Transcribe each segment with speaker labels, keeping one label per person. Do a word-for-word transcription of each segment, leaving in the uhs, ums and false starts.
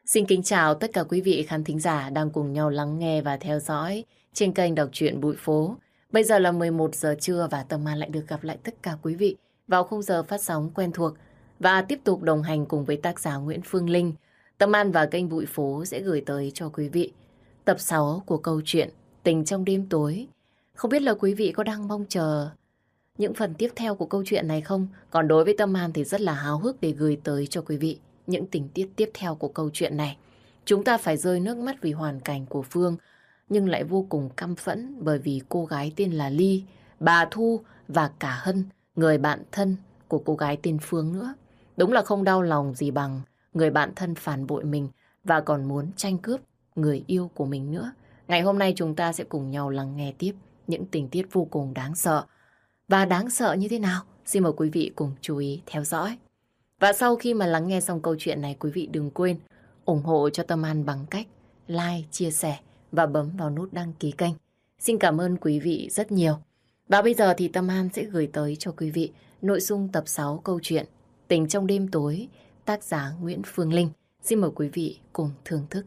Speaker 1: Xin kính chào tất cả quý vị khán thính giả đang cùng nhau lắng nghe và theo dõi trên kênh Đọc truyện Bụi Phố. Bây giờ là mười một giờ trưa và Tâm An lại được gặp lại tất cả quý vị vào khung giờ phát sóng quen thuộc và tiếp tục đồng hành cùng với tác giả Nguyễn Phương Linh. Tâm An và kênh Bụi Phố sẽ gửi tới cho quý vị tập sáu của câu chuyện Tình trong đêm tối. Không biết là quý vị có đang mong chờ những phần tiếp theo của câu chuyện này không? Còn đối với Tâm An thì rất là háo hức để gửi tới cho quý vị những tình tiết tiếp theo của câu chuyện này. Chúng ta phải rơi nước mắt vì hoàn cảnh của Phương, nhưng lại vô cùng căm phẫn bởi vì cô gái tên là Ly, bà Thu và cả Hân, người bạn thân của cô gái tên Phương nữa. Đúng là không đau lòng gì bằng người bạn thân phản bội mình và còn muốn tranh cướp người yêu của mình nữa. Ngày hôm nay chúng ta sẽ cùng nhau lắng nghe tiếp những tình tiết vô cùng đáng sợ. Và đáng sợ như thế nào? Xin mời quý vị cùng chú ý theo dõi. Và sau khi mà lắng nghe xong câu chuyện này, quý vị đừng quên ủng hộ cho Tâm An bằng cách like, chia sẻ và bấm vào nút đăng ký kênh. Xin cảm ơn quý vị rất nhiều. Và bây giờ thì Tâm An sẽ gửi tới cho quý vị nội dung tập sáu câu chuyện Tình trong đêm tối, tác giả Nguyễn Phương Linh. Xin mời quý vị cùng thưởng thức.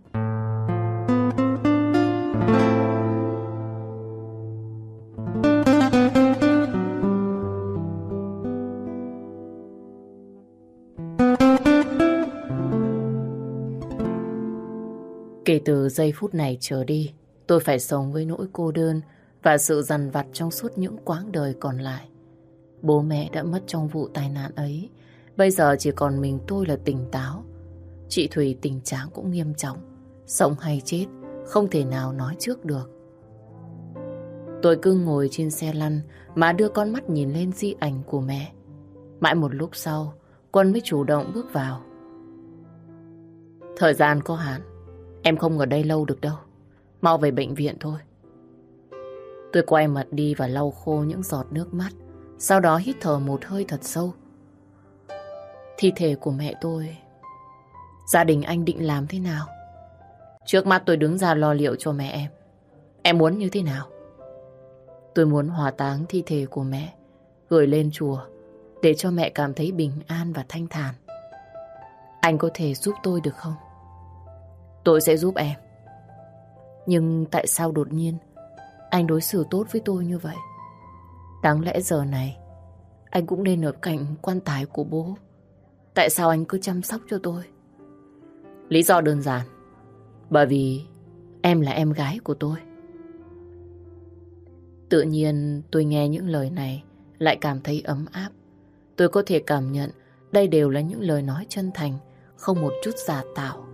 Speaker 1: Kể từ giây phút này trở đi, tôi phải sống với nỗi cô đơn và sự dằn vặt trong suốt những quãng đời còn lại. Bố mẹ đã mất trong vụ tai nạn ấy, bây giờ chỉ còn mình tôi là tỉnh táo. Chị Thùy tình trạng cũng nghiêm trọng, sống hay chết không thể nào nói trước được. Tôi cứ ngồi trên xe lăn mà đưa con mắt nhìn lên di ảnh của mẹ. Mãi một lúc sau, Quân mới chủ động bước vào. Thời gian có hạn, em không ở đây lâu được đâu. Mau về bệnh viện thôi. Tôi quay mặt đi và lau khô những giọt nước mắt. Sau đó hít thở một hơi thật sâu. Thi thể của mẹ tôi, gia đình anh định làm thế nào? Trước mắt tôi đứng ra lo liệu cho mẹ em. Em muốn như thế nào? Tôi muốn hỏa táng thi thể của mẹ, gửi lên chùa để cho mẹ cảm thấy bình an và thanh thản. Anh có thể giúp tôi được không? Tôi sẽ giúp em. Nhưng tại sao đột nhiên anh đối xử tốt với tôi như vậy? Đáng lẽ giờ này anh cũng nên ở cạnh quan tài của bố. Tại sao anh cứ chăm sóc cho tôi? Lý do đơn giản, bởi vì em là em gái của tôi. Tự nhiên tôi nghe những lời này lại cảm thấy ấm áp. Tôi có thể cảm nhận đây đều là những lời nói chân thành, không một chút giả tạo.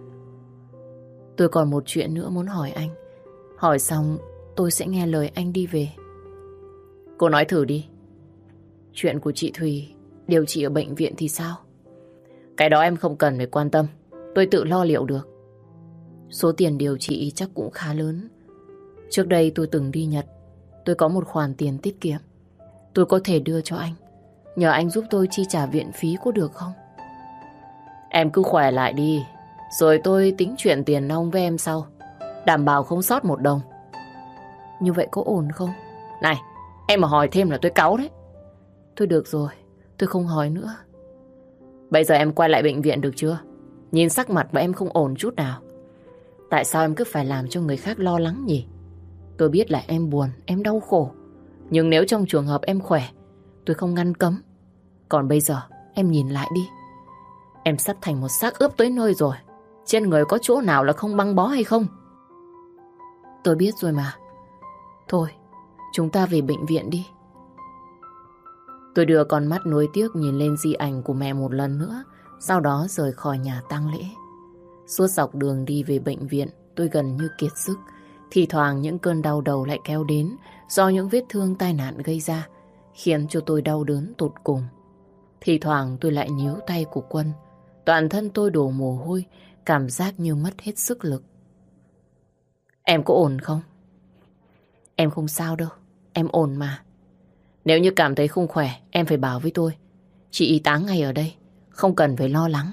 Speaker 1: Tôi còn một chuyện nữa muốn hỏi anh. Hỏi xong tôi sẽ nghe lời anh đi về. Cô nói thử đi. Chuyện của chị Thùy điều trị ở bệnh viện thì sao? Cái đó em không cần phải quan tâm. Tôi tự lo liệu được. Số tiền điều trị chắc cũng khá lớn. Trước đây tôi từng đi Nhật. Tôi có một khoản tiền tiết kiệm. Tôi có thể đưa cho anh. Nhờ anh giúp tôi chi trả viện phí có được không? Em cứ khỏe lại đi, rồi tôi tính chuyện tiền nong với em sau. Đảm bảo không sót một đồng. Như vậy có ổn không? Này, em mà hỏi thêm là tôi cáu đấy. Thôi được rồi, tôi không hỏi nữa. Bây giờ em quay lại bệnh viện được chưa? Nhìn sắc mặt mà em không ổn chút nào. Tại sao em cứ phải làm cho người khác lo lắng nhỉ? Tôi biết là em buồn, em đau khổ. Nhưng nếu trong trường hợp em khỏe, tôi không ngăn cấm. Còn bây giờ, em nhìn lại đi. Em sắp thành một xác ướp tới nơi rồi. Trên người có chỗ nào là không băng bó hay không? Tôi biết rồi mà. Thôi, chúng ta về bệnh viện đi. Tôi đưa con mắt nuối tiếc nhìn lên di ảnh của mẹ một lần nữa, sau đó rời khỏi nhà tang lễ. Suốt dọc đường đi về bệnh viện, tôi gần như kiệt sức. Thì thoảng những cơn đau đầu lại kéo đến do những vết thương tai nạn gây ra, khiến cho tôi đau đớn tột cùng. Thì thoảng tôi lại níu tay của Quân. Toàn thân tôi đổ mồ hôi, cảm giác như mất hết sức lực. Em có ổn không? Em không sao đâu, em ổn mà. Nếu như cảm thấy không khỏe, em phải bảo với tôi. Chị y tá ngay ở đây, không cần phải lo lắng.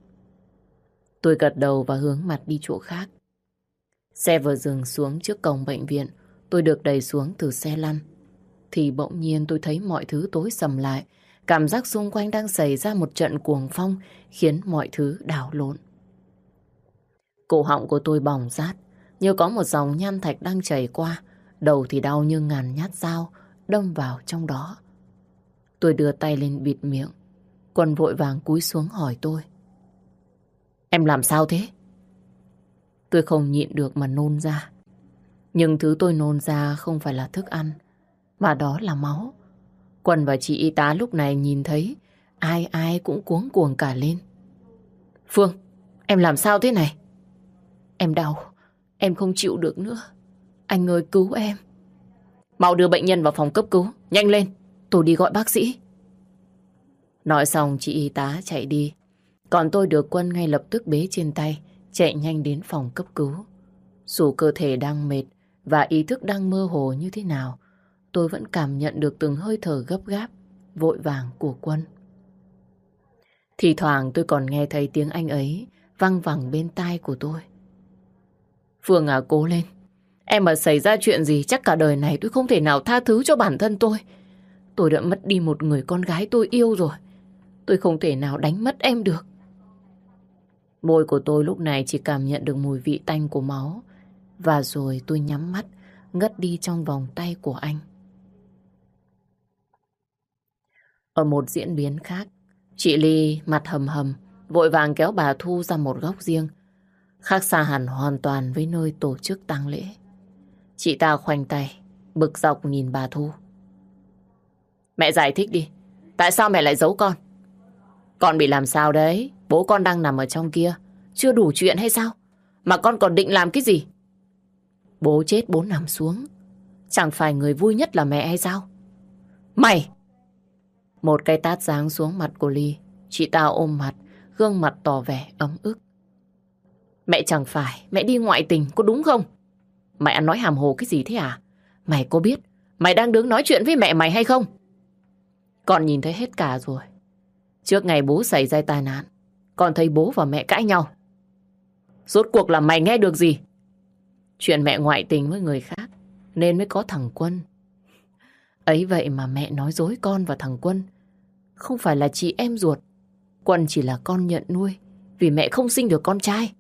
Speaker 1: Tôi gật đầu và hướng mặt đi chỗ khác. Xe vừa dừng xuống trước cổng bệnh viện, tôi được đẩy xuống từ xe lăn. Thì bỗng nhiên tôi thấy mọi thứ tối sầm lại. Cảm giác xung quanh đang xảy ra một trận cuồng phong khiến mọi thứ đảo lộn. Cổ họng của tôi bỏng rát, như có một dòng nham thạch đang chảy qua. Đầu thì đau như ngàn nhát dao đâm vào trong đó. Tôi đưa tay lên bịt miệng. Quân vội vàng cúi xuống hỏi tôi. Em làm sao thế? Tôi không nhịn được mà nôn ra. Nhưng thứ tôi nôn ra không phải là thức ăn, mà đó là máu. Quân và chị y tá lúc này nhìn thấy, ai ai cũng cuống cuồng cả lên. Phương, em làm sao thế này? Em đau, em không chịu được nữa. Anh ơi cứu em. Mau đưa bệnh nhân vào phòng cấp cứu, nhanh lên, tôi đi gọi bác sĩ. Nói xong chị y tá chạy đi. Còn tôi được Quân ngay lập tức bế trên tay, chạy nhanh đến phòng cấp cứu. Dù cơ thể đang mệt và ý thức đang mơ hồ như thế nào, tôi vẫn cảm nhận được từng hơi thở gấp gáp, vội vàng của Quân. Thì thoảng tôi còn nghe thấy tiếng anh ấy văng vẳng bên tai của tôi. Phương à, cố lên. Em mà xảy ra chuyện gì chắc cả đời này tôi không thể nào tha thứ cho bản thân tôi. Tôi đã mất đi một người con gái tôi yêu rồi. Tôi không thể nào đánh mất em được. Môi của tôi lúc này chỉ cảm nhận được mùi vị tanh của máu. Và rồi tôi nhắm mắt, ngất đi trong vòng tay của anh. Ở một diễn biến khác, chị Ly mặt hầm hầm, vội vàng kéo bà Thu ra một góc riêng, khác xa hẳn hoàn toàn với nơi tổ chức tang lễ. Chị ta khoanh tay, bực dọc nhìn bà Thu. Mẹ giải thích đi, tại sao mẹ lại giấu con? Con bị làm sao đấy? Bố con đang nằm ở trong kia, chưa đủ chuyện hay sao? Mà con còn định làm cái gì? Bố chết bố nằm xuống, chẳng phải người vui nhất là mẹ hay sao? Mày! Một cái tát giáng xuống mặt của Ly. Chị ta ôm mặt, gương mặt tỏ vẻ ấm ức. Mẹ chẳng phải, mẹ đi ngoại tình, có đúng không? Mày ăn nói hàm hồ cái gì thế à? Mày có biết mày đang đứng nói chuyện với mẹ mày hay không? Con nhìn thấy hết cả rồi. Trước ngày bố xảy ra tai nạn, con thấy bố và mẹ cãi nhau. Rốt cuộc là mày nghe được gì? Chuyện mẹ ngoại tình với người khác nên mới có thằng Quân. Ấy vậy mà mẹ nói dối con và thằng Quân không phải là chị em ruột. Quân chỉ là con nhận nuôi vì mẹ không sinh được con trai.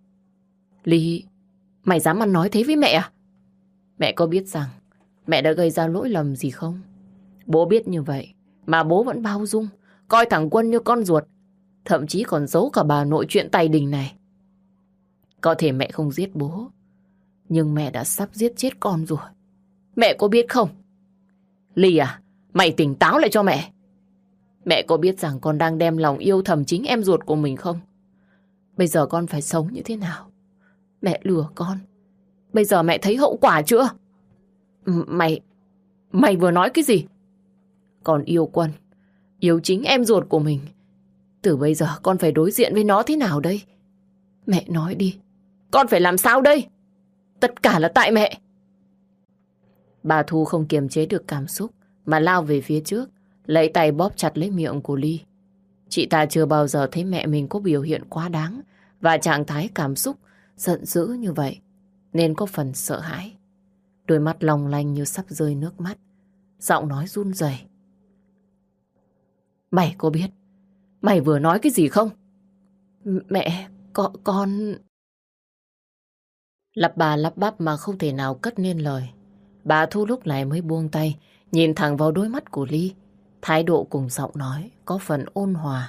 Speaker 1: Ly, mày dám ăn nói thế với mẹ à? Mẹ có biết rằng mẹ đã gây ra lỗi lầm gì không? Bố biết như vậy mà bố vẫn bao dung, coi thằng Quân như con ruột, thậm chí còn giấu cả bà nội chuyện tài đình này. Có thể mẹ không giết bố, nhưng mẹ đã sắp giết chết con rồi. Mẹ có biết không? Ly à, mày tỉnh táo lại cho mẹ. Mẹ có biết rằng con đang đem lòng yêu thầm chính em ruột của mình không? Bây giờ con phải sống như thế nào? Mẹ lừa con. Bây giờ mẹ thấy hậu quả chưa? M- Mày... Mày vừa nói cái gì? Con yêu Quân, yêu chính em ruột của mình. Từ bây giờ con phải đối diện với nó thế nào đây? Mẹ nói đi, con phải làm sao đây? Tất cả là tại mẹ. Bà Thu không kiềm chế được cảm xúc mà lao về phía trước, lấy tay bóp chặt lấy miệng của Ly. Chị ta chưa bao giờ thấy mẹ mình có biểu hiện quá đáng và trạng thái cảm xúc giận dữ như vậy, nên có phần sợ hãi. Đôi mắt long lanh như sắp rơi nước mắt, giọng nói run rẩy. Mày có biết mày vừa nói cái gì không? M- Mẹ, con... con... Lắp bà lắp bắp mà không thể nào cất nên lời. Bà Thu lúc này mới buông tay, nhìn thẳng vào đôi mắt của Ly. Thái độ cùng giọng nói có phần ôn hòa.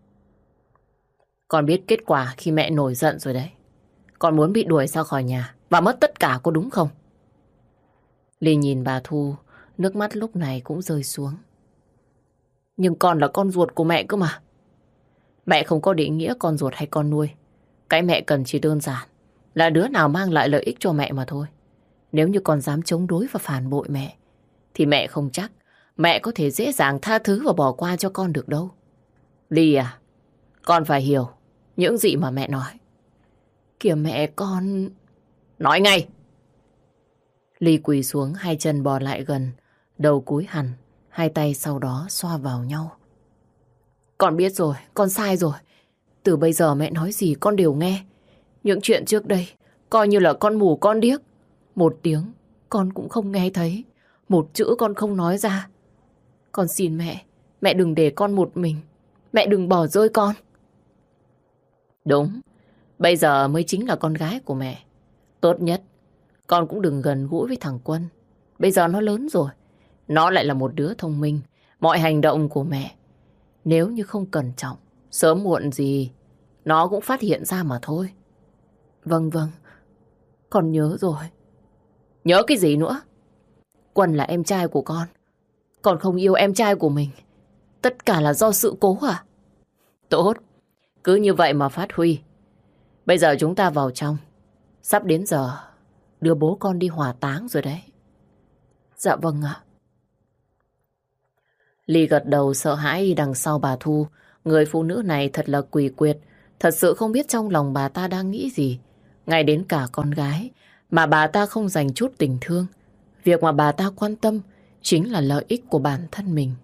Speaker 1: Con biết kết quả khi mẹ nổi giận rồi đấy. Con muốn bị đuổi ra khỏi nhà và mất tất cả, có đúng không? Ly nhìn bà Thu, nước mắt lúc này cũng rơi xuống. Nhưng con là con ruột của mẹ cơ mà. Mẹ không có định nghĩa con ruột hay con nuôi. Cái mẹ cần chỉ đơn giản là đứa nào mang lại lợi ích cho mẹ mà thôi. Nếu như con dám chống đối và phản bội mẹ, thì mẹ không chắc mẹ có thể dễ dàng tha thứ và bỏ qua cho con được đâu. Ly à, con phải hiểu những gì mà mẹ nói. Kìa mẹ, con... Nói ngay! Ly quỳ xuống, hai chân bò lại gần, đầu cúi hẳn, hai tay sau đó xoa vào nhau. Con biết rồi, con sai rồi. Từ bây giờ mẹ nói gì con đều nghe. Những chuyện trước đây coi như là con mù con điếc. Một tiếng con cũng không nghe thấy, một chữ con không nói ra. Con xin mẹ, mẹ đừng để con một mình. Mẹ đừng bỏ rơi con. Đúng, Bây giờ mới chính là con gái của mẹ. Tốt nhất, con cũng đừng gần gũi với thằng Quân. Bây giờ nó lớn rồi. Nó lại là một đứa thông minh. Mọi hành động của mẹ, nếu như không cẩn trọng, sớm muộn gì, nó cũng phát hiện ra mà thôi. Vâng vâng, con nhớ rồi. Nhớ cái gì nữa? Quân là em trai của con. Con không yêu em trai của mình. Tất cả là do sự cố à? Tốt, cứ như vậy mà phát huy. Bây giờ chúng ta vào trong. Sắp đến giờ đưa bố con đi hỏa táng rồi đấy. Dạ vâng ạ. Ly gật đầu sợ hãi đằng sau bà Thu. Người phụ nữ này thật là quỷ quyệt. Thật sự không biết trong lòng bà ta đang nghĩ gì. Ngay đến cả con gái mà bà ta không dành chút tình thương. Việc mà bà ta quan tâm chính là lợi ích của bản thân mình.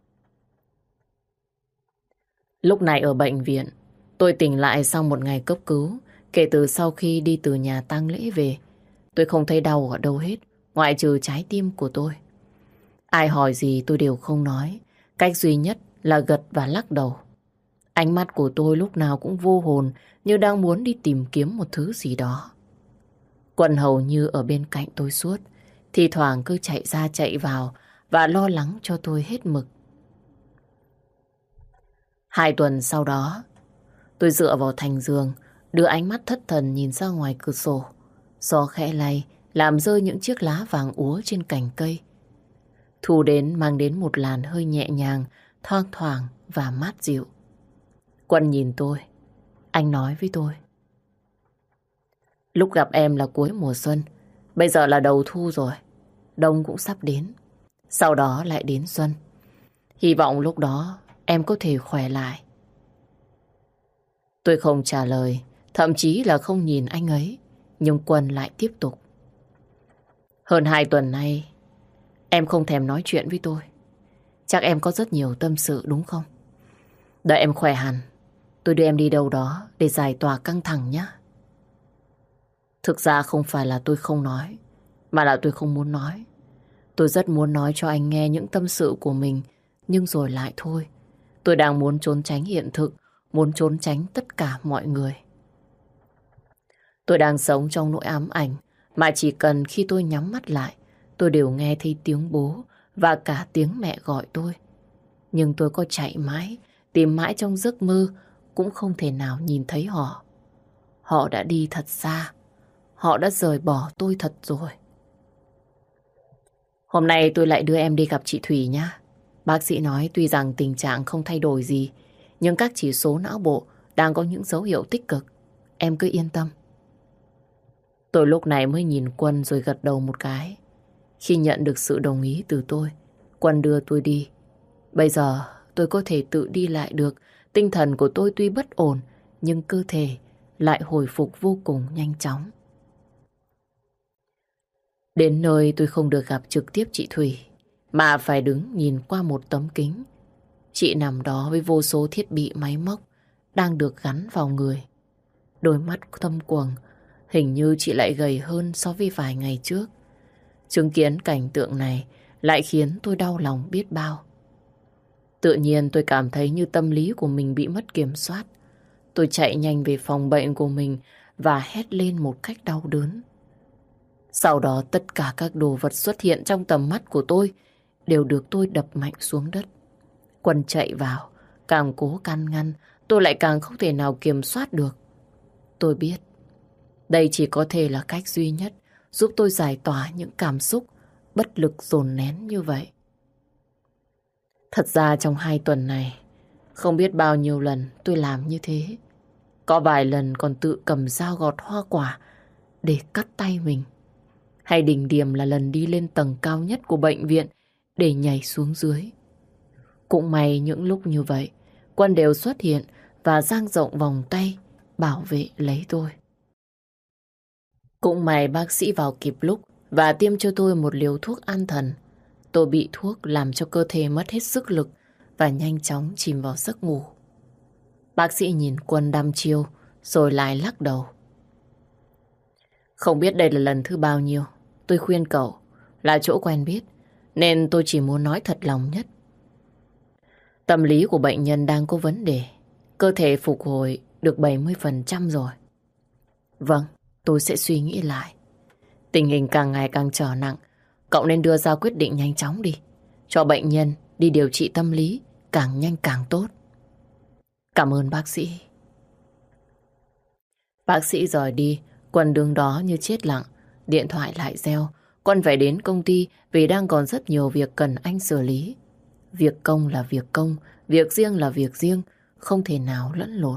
Speaker 1: Lúc này ở bệnh viện, tôi tỉnh lại sau một ngày cấp cứu. Kể từ sau khi đi từ nhà tang lễ về, tôi không thấy đau ở đâu hết, ngoại trừ trái tim của tôi. Ai hỏi gì tôi đều không nói. Cách duy nhất là gật và lắc đầu. Ánh mắt của tôi lúc nào cũng vô hồn, như đang muốn đi tìm kiếm một thứ gì đó. Quân hầu như ở bên cạnh tôi suốt, thì thoảng cứ chạy ra chạy vào và lo lắng cho tôi hết mực. Hai tuần sau đó, tôi dựa vào thành giường, đưa ánh mắt thất thần nhìn ra ngoài cửa sổ. Gió khẽ lay, làm rơi những chiếc lá vàng úa trên cành cây. Thu đến mang đến một làn hơi nhẹ nhàng, thoang thoảng và mát dịu. Quân nhìn tôi, anh nói với tôi. Lúc gặp em là cuối mùa xuân, bây giờ là đầu thu rồi. Đông cũng sắp đến, sau đó lại đến xuân. Hy vọng lúc đó em có thể khỏe lại. Tôi không trả lời, thậm chí là không nhìn anh ấy, nhưng Quân lại tiếp tục. Hơn hai tuần nay, em không thèm nói chuyện với tôi. Chắc em có rất nhiều tâm sự đúng không? Đợi em khỏe hẳn, tôi đưa em đi đâu đó để giải tỏa căng thẳng nhé. Thực ra không phải là tôi không nói, mà là tôi không muốn nói. Tôi rất muốn nói cho anh nghe những tâm sự của mình, nhưng rồi lại thôi. Tôi đang muốn trốn tránh hiện thực, muốn trốn tránh tất cả mọi người. Tôi đang sống trong nỗi ám ảnh, mà chỉ cần khi tôi nhắm mắt lại, tôi đều nghe thấy tiếng bố và cả tiếng mẹ gọi tôi. Nhưng tôi có chạy mãi, tìm mãi trong giấc mơ, cũng không thể nào nhìn thấy họ. Họ đã đi thật xa, họ đã rời bỏ tôi thật rồi. Hôm nay tôi lại đưa em đi gặp chị Thủy nhá. Bác sĩ nói tuy rằng tình trạng không thay đổi gì, nhưng các chỉ số não bộ đang có những dấu hiệu tích cực. Em cứ yên tâm. Tôi lúc này mới nhìn Quân rồi gật đầu một cái. Khi nhận được sự đồng ý từ tôi, Quân đưa tôi đi. Bây giờ tôi có thể tự đi lại được. Tinh thần của tôi tuy bất ổn, nhưng cơ thể lại hồi phục vô cùng nhanh chóng. Đến nơi tôi không được gặp trực tiếp chị Thủy, mà phải đứng nhìn qua một tấm kính. Chị nằm đó với vô số thiết bị máy móc đang được gắn vào người. Đôi mắt thâm quầng, hình như chị lại gầy hơn so với vài ngày trước. Chứng kiến cảnh tượng này lại khiến tôi đau lòng biết bao. Tự nhiên tôi cảm thấy như tâm lý của mình bị mất kiểm soát. Tôi chạy nhanh về phòng bệnh của mình và hét lên một cách đau đớn. Sau đó tất cả các đồ vật xuất hiện trong tầm mắt của tôi đều được tôi đập mạnh xuống đất. Quân chạy vào, càng cố can ngăn, tôi lại càng không thể nào kiểm soát được. Tôi biết, đây chỉ có thể là cách duy nhất giúp tôi giải tỏa những cảm xúc bất lực dồn nén như vậy. Thật ra trong hai tuần này, không biết bao nhiêu lần tôi làm như thế. Có vài lần còn tự cầm dao gọt hoa quả để cắt tay mình. Hay đỉnh điểm là lần đi lên tầng cao nhất của bệnh viện để nhảy xuống dưới. Cũng may những lúc như vậy, Quân đều xuất hiện và dang rộng vòng tay bảo vệ lấy tôi. Cũng may bác sĩ vào kịp lúc và tiêm cho tôi một liều thuốc an thần. Tôi bị thuốc làm cho cơ thể mất hết sức lực và nhanh chóng chìm vào giấc ngủ. Bác sĩ nhìn Quân đăm chiêu rồi lại lắc đầu. Không biết đây là lần thứ bao nhiêu, tôi khuyên cậu, là chỗ quen biết, nên tôi chỉ muốn nói thật lòng nhất. Tâm lý của bệnh nhân đang có vấn đề, cơ thể phục hồi được bảy mươi phần trăm rồi. Vâng, tôi sẽ suy nghĩ lại. Tình hình càng ngày càng trở nặng, cậu nên đưa ra quyết định nhanh chóng đi. Cho bệnh nhân đi điều trị tâm lý càng nhanh càng tốt. Cảm ơn bác sĩ. Bác sĩ rời đi, Quân đứng đó như chết lặng. Điện thoại lại reo. Quân phải đến công ty vì đang còn rất nhiều việc cần anh xử lý. Việc công là việc công, việc riêng là việc riêng, không thể nào lẫn lộn.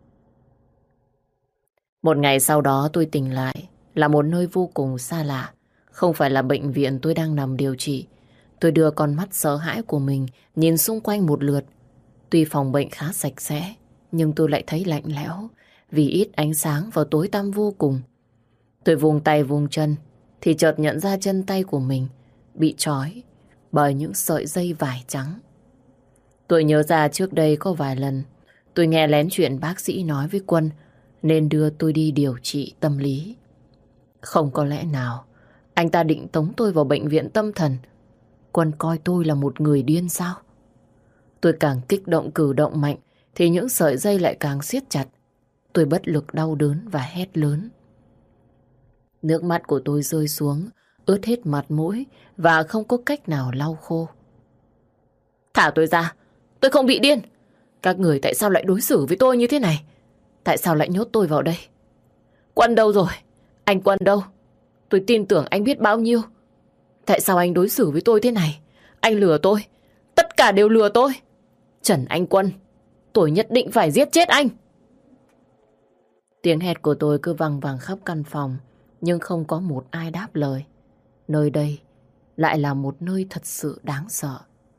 Speaker 1: Một ngày sau đó tôi tỉnh lại là một nơi vô cùng xa lạ. Không phải là bệnh viện tôi đang nằm điều trị. Tôi đưa con mắt sợ hãi của mình nhìn xung quanh một lượt. Tuy phòng bệnh khá sạch sẽ, nhưng tôi lại thấy lạnh lẽo vì ít ánh sáng và tối tăm vô cùng. Tôi vùng tay vùng chân thì chợt nhận ra chân tay của mình bị trói bởi những sợi dây vải trắng. Tôi nhớ ra trước đây có vài lần tôi nghe lén chuyện bác sĩ nói với Quân nên đưa tôi đi điều trị tâm lý. Không có lẽ nào anh ta định tống tôi vào bệnh viện tâm thần. Quân coi tôi là một người điên sao? Tôi càng kích động cử động mạnh thì những sợi dây lại càng siết chặt. Tôi bất lực đau đớn và hét lớn. Nước mắt của tôi rơi xuống, ướt hết mặt mũi và không có cách nào lau khô. Thả tôi ra, tôi không bị điên. Các người tại sao lại đối xử với tôi như thế này? Tại sao lại nhốt tôi vào đây? Quân đâu rồi? Anh Quân đâu? Tôi tin tưởng anh biết bao nhiêu. Tại sao anh đối xử với tôi thế này? Anh lừa tôi. Tất cả đều lừa tôi. Trần Anh Quân, tôi nhất định phải giết chết anh. Tiếng hét của tôi cứ văng vẳng khắp căn phòng, nhưng không có một ai đáp lời. Nơi đây lại là một nơi thật sự đáng sợ.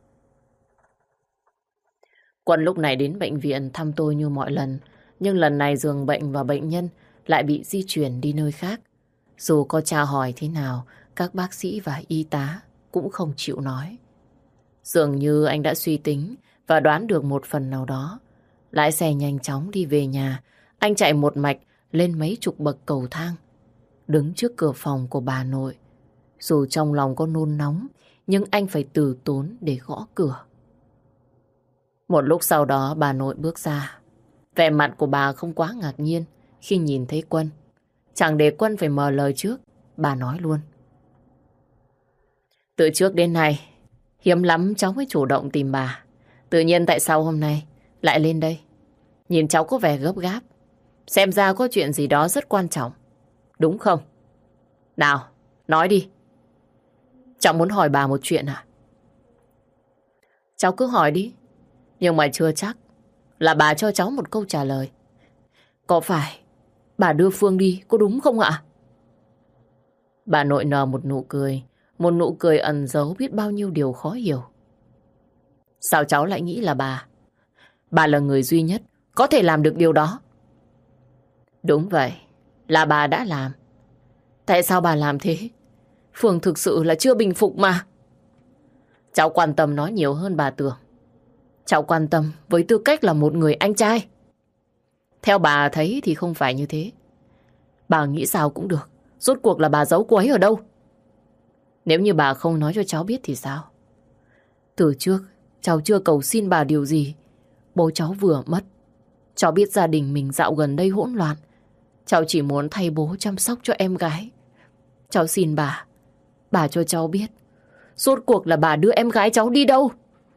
Speaker 1: Quân lúc này đến bệnh viện thăm tôi như mọi lần, nhưng lần này giường bệnh và bệnh nhân lại bị di chuyển đi nơi khác. Dù có tra hỏi thế nào, các bác sĩ và y tá cũng không chịu nói. Dường như anh đã suy tính và đoán được một phần nào đó. Lái xe nhanh chóng đi về nhà, anh chạy một mạch lên mấy chục bậc cầu thang, đứng trước cửa phòng của bà nội. Dù trong lòng có nôn nóng, nhưng anh phải từ tốn để gõ cửa. Một lúc sau đó bà nội bước ra. Vẻ mặt của bà không quá ngạc nhiên khi nhìn thấy Quân. Chẳng để Quân phải mở lời trước, bà nói luôn. Từ trước đến nay, hiếm lắm cháu mới chủ động tìm bà. Tự nhiên tại sao hôm nay lại lên đây? Nhìn cháu có vẻ gấp gáp. Xem ra có chuyện gì đó rất quan trọng. Đúng không? Nào, nói đi. Cháu muốn hỏi bà một chuyện à? Cháu cứ hỏi đi. Nhưng mà chưa chắc là bà cho cháu một câu trả lời. Có phải bà đưa Phương đi, có đúng không ạ? Bà nội nở một nụ cười. Một nụ cười ẩn giấu biết bao nhiêu điều khó hiểu. Sao cháu lại nghĩ là bà? Bà là người duy nhất có thể làm được điều đó. Đúng vậy, là bà đã làm. Tại sao bà làm thế? Phương thực sự là chưa bình phục mà. Cháu quan tâm nói nhiều hơn bà tưởng. Cháu quan tâm với tư cách là một người anh trai. Theo bà thấy thì không phải như thế. Bà nghĩ sao cũng được. Rốt cuộc là bà giấu cô ấy ở đâu? Nếu như bà không nói cho cháu biết thì sao? Từ trước, cháu chưa cầu xin bà điều gì. Bố cháu vừa mất. Cháu biết gia đình mình dạo gần đây hỗn loạn. Cháu chỉ muốn thay bố chăm sóc cho em gái. Cháu xin bà, bà cho cháu biết, rốt cuộc là bà đưa em gái cháu đi đâu?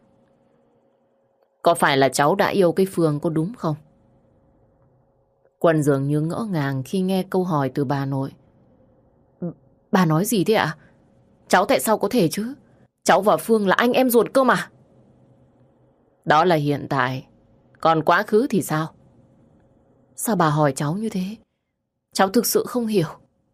Speaker 1: Có phải là cháu đã yêu cái Phương có đúng không? Quân dường như ngỡ ngàng khi nghe câu hỏi từ bà nội. Bà nói gì thế ạ? Cháu tại sao có thể chứ? Cháu và Phương là anh em ruột cơ mà. Đó là hiện tại. Còn quá khứ thì sao? Sao bà hỏi cháu như thế? Cháu thực sự không hiểu.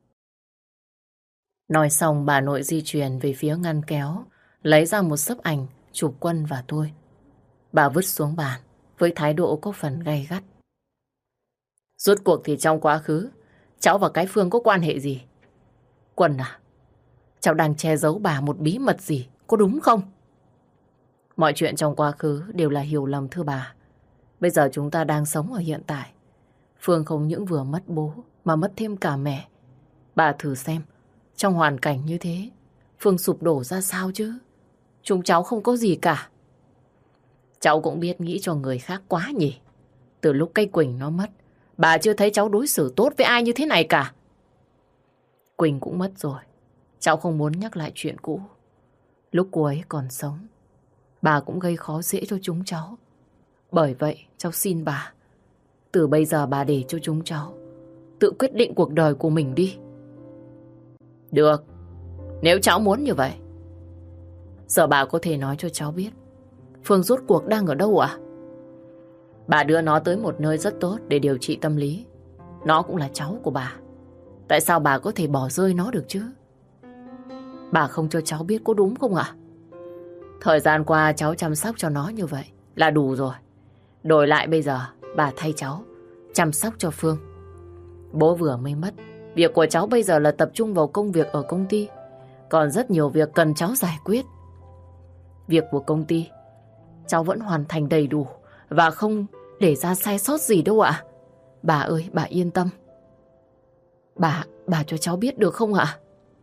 Speaker 1: Nói xong bà nội di chuyển về phía ngăn kéo, lấy ra một xấp ảnh chụp Quân và tôi. Bà vứt xuống bàn với thái độ có phần gay gắt. Rốt cuộc thì trong quá khứ, cháu và cái Phương có quan hệ gì? Quân à, cháu đang che giấu bà một bí mật gì, có đúng không? Mọi chuyện trong quá khứ đều là hiểu lầm thưa bà. Bây giờ chúng ta đang sống ở hiện tại. Phương không những vừa mất bố mà mất thêm cả mẹ. Bà thử xem, trong hoàn cảnh như thế, Phương sụp đổ ra sao chứ? Chúng cháu không có gì cả. Cháu cũng biết nghĩ cho người khác quá nhỉ. Từ lúc cây Quỳnh nó mất, Bà chưa thấy cháu đối xử tốt với ai như thế này cả. Quỳnh cũng mất rồi. Cháu không muốn nhắc lại chuyện cũ. Lúc cô ấy còn sống, bà cũng gây khó dễ cho chúng cháu. Bởi vậy, cháu xin bà, từ bây giờ bà để cho chúng cháu tự quyết định cuộc đời của mình đi. Được, nếu cháu muốn như vậy. Giờ bà có thể nói cho cháu biết Phương rốt cuộc đang ở đâu ạ? Bà đưa nó tới một nơi rất tốt để điều trị tâm lý. Nó cũng là cháu của bà. Tại sao bà có thể bỏ rơi nó được chứ? Bà không cho cháu biết có đúng không ạ? Thời gian qua cháu chăm sóc cho nó như vậy là đủ rồi. Đổi lại bây giờ bà thay cháu chăm sóc cho Phương. Bố vừa mới mất. Việc của cháu bây giờ là tập trung vào công việc ở công ty. Còn rất nhiều việc cần cháu giải quyết. Việc của công ty cháu vẫn hoàn thành đầy đủ và không để ra sai sót gì đâu ạ. Bà ơi, bà yên tâm. Bà, bà cho cháu biết được không ạ?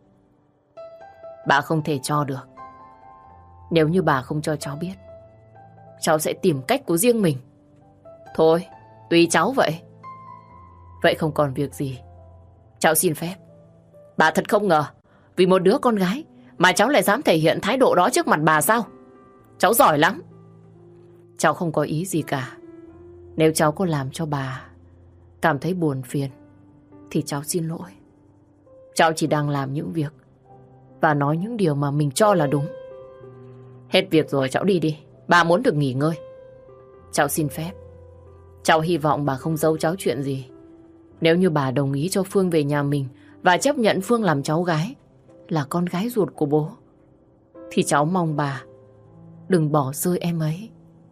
Speaker 1: Bà không thể cho được. Nếu như bà không cho cháu biết, cháu sẽ tìm cách của riêng mình. Thôi, tùy cháu vậy. Vậy không còn việc gì, cháu xin phép. Bà thật không ngờ, vì một đứa con gái mà cháu lại dám thể hiện thái độ đó trước mặt bà sao? Cháu giỏi lắm. Cháu không có ý gì cả. Nếu cháu có làm cho bà cảm thấy buồn phiền thì cháu xin lỗi. Cháu chỉ đang làm những việc và nói những điều mà mình cho là đúng. Hết việc rồi, cháu đi đi. Bà muốn được nghỉ ngơi. Cháu xin phép. Cháu hy vọng bà không giấu cháu chuyện gì. Nếu như bà đồng ý cho Phương về nhà mình và chấp nhận Phương làm cháu gái, là con gái ruột của bố, thì cháu mong bà đừng bỏ rơi em ấy.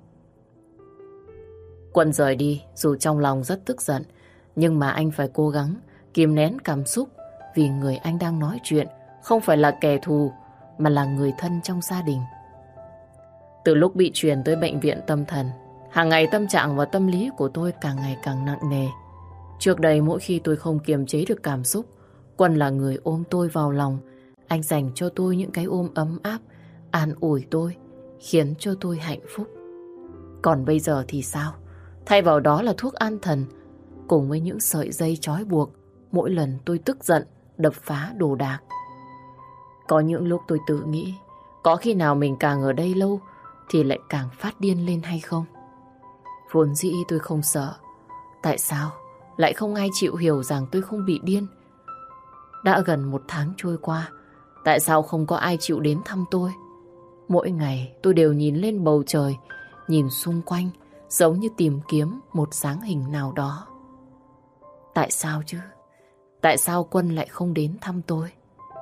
Speaker 1: Quân rời đi dù trong lòng rất tức giận, nhưng mà anh phải cố gắng kìm nén cảm xúc, vì người anh đang nói chuyện không phải là kẻ thù mà là người thân trong gia đình. Từ lúc bị chuyển tới bệnh viện tâm thần, hàng ngày tâm trạng và tâm lý của tôi càng ngày càng nặng nề. Trước đây mỗi khi tôi không kiềm chế được cảm xúc, Quân là người ôm tôi vào lòng. Anh dành cho tôi những cái ôm ấm áp, an ủi tôi, khiến cho tôi hạnh phúc. Còn bây giờ thì sao? Thay vào đó là thuốc an thần, cùng với những sợi dây trói buộc mỗi lần tôi tức giận, đập phá đồ đạc. Có những lúc tôi tự nghĩ, có khi nào mình càng ở đây lâu thì lại càng phát điên lên hay không? Vốn dĩ tôi không sợ. Tại sao lại không ai chịu hiểu rằng tôi không bị điên? Đã gần một tháng trôi qua, tại sao không có ai chịu đến thăm tôi? Mỗi ngày tôi đều nhìn lên bầu trời, nhìn xung quanh, giống như tìm kiếm một dáng hình nào đó. Tại sao chứ? Tại sao Quân lại không đến thăm tôi?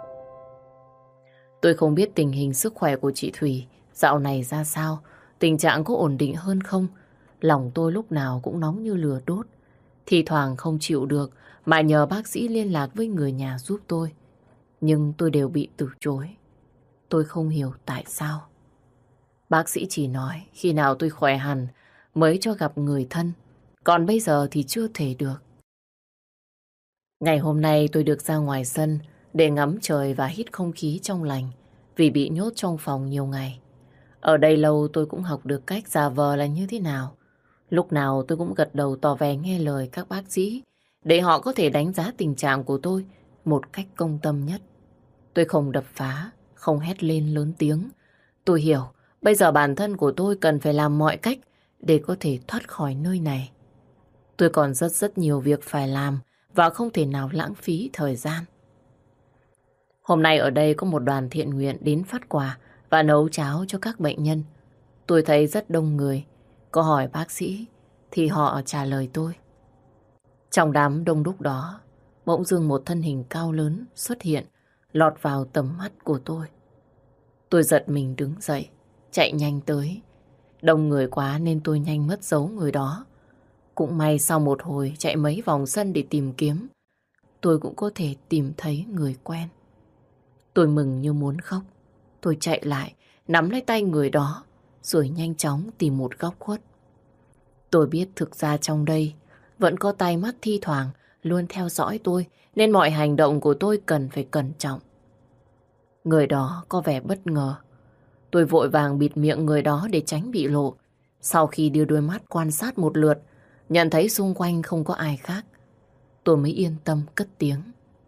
Speaker 1: Tôi không biết tình hình sức khỏe của chị Thủy dạo này ra sao, tình trạng có ổn định hơn không. Lòng tôi lúc nào cũng nóng như lửa đốt. Thì thoảng không chịu được mà nhờ bác sĩ liên lạc với người nhà giúp tôi. Nhưng tôi đều bị từ chối. Tôi không hiểu tại sao. Bác sĩ chỉ nói khi nào tôi khỏe hẳn mới cho gặp người thân. Còn bây giờ thì chưa thể được. Ngày hôm nay tôi được ra ngoài sân để ngắm trời và hít không khí trong lành, vì bị nhốt trong phòng nhiều ngày. Ở đây lâu tôi cũng học được cách giả vờ là như thế nào. Lúc nào tôi cũng gật đầu tỏ vẻ nghe lời các bác sĩ để họ có thể đánh giá tình trạng của tôi một cách công tâm nhất. Tôi không đập phá, không hét lên lớn tiếng. Tôi hiểu bây giờ bản thân của tôi cần phải làm mọi cách để có thể thoát khỏi nơi này. Tôi còn rất rất nhiều việc phải làm và không thể nào lãng phí thời gian. Hôm nay ở đây có một đoàn thiện nguyện đến phát quà và nấu cháo cho các bệnh nhân. Tôi thấy rất đông người. Có hỏi bác sĩ thì họ trả lời tôi. Trong đám đông đúc đó, bỗng dưng một thân hình cao lớn xuất hiện, lọt vào tầm mắt của tôi. Tôi giật mình đứng dậy, chạy nhanh tới. Đông người quá nên tôi nhanh mất dấu người đó. Cũng may sau một hồi chạy mấy vòng sân để tìm kiếm, tôi cũng có thể tìm thấy người quen. Tôi mừng như muốn khóc. Tôi chạy lại, nắm lấy tay người đó, rồi nhanh chóng tìm một góc khuất. Tôi biết thực ra trong đây vẫn có tai mắt thi thoảng luôn theo dõi tôi, nên mọi hành động của tôi cần phải cẩn trọng. Người đó có vẻ bất ngờ. Tôi vội vàng bịt miệng người đó để tránh bị lộ. Sau khi đưa đôi mắt quan sát một lượt, Nhận thấy xung quanh không có ai khác, tôi mới yên tâm cất tiếng.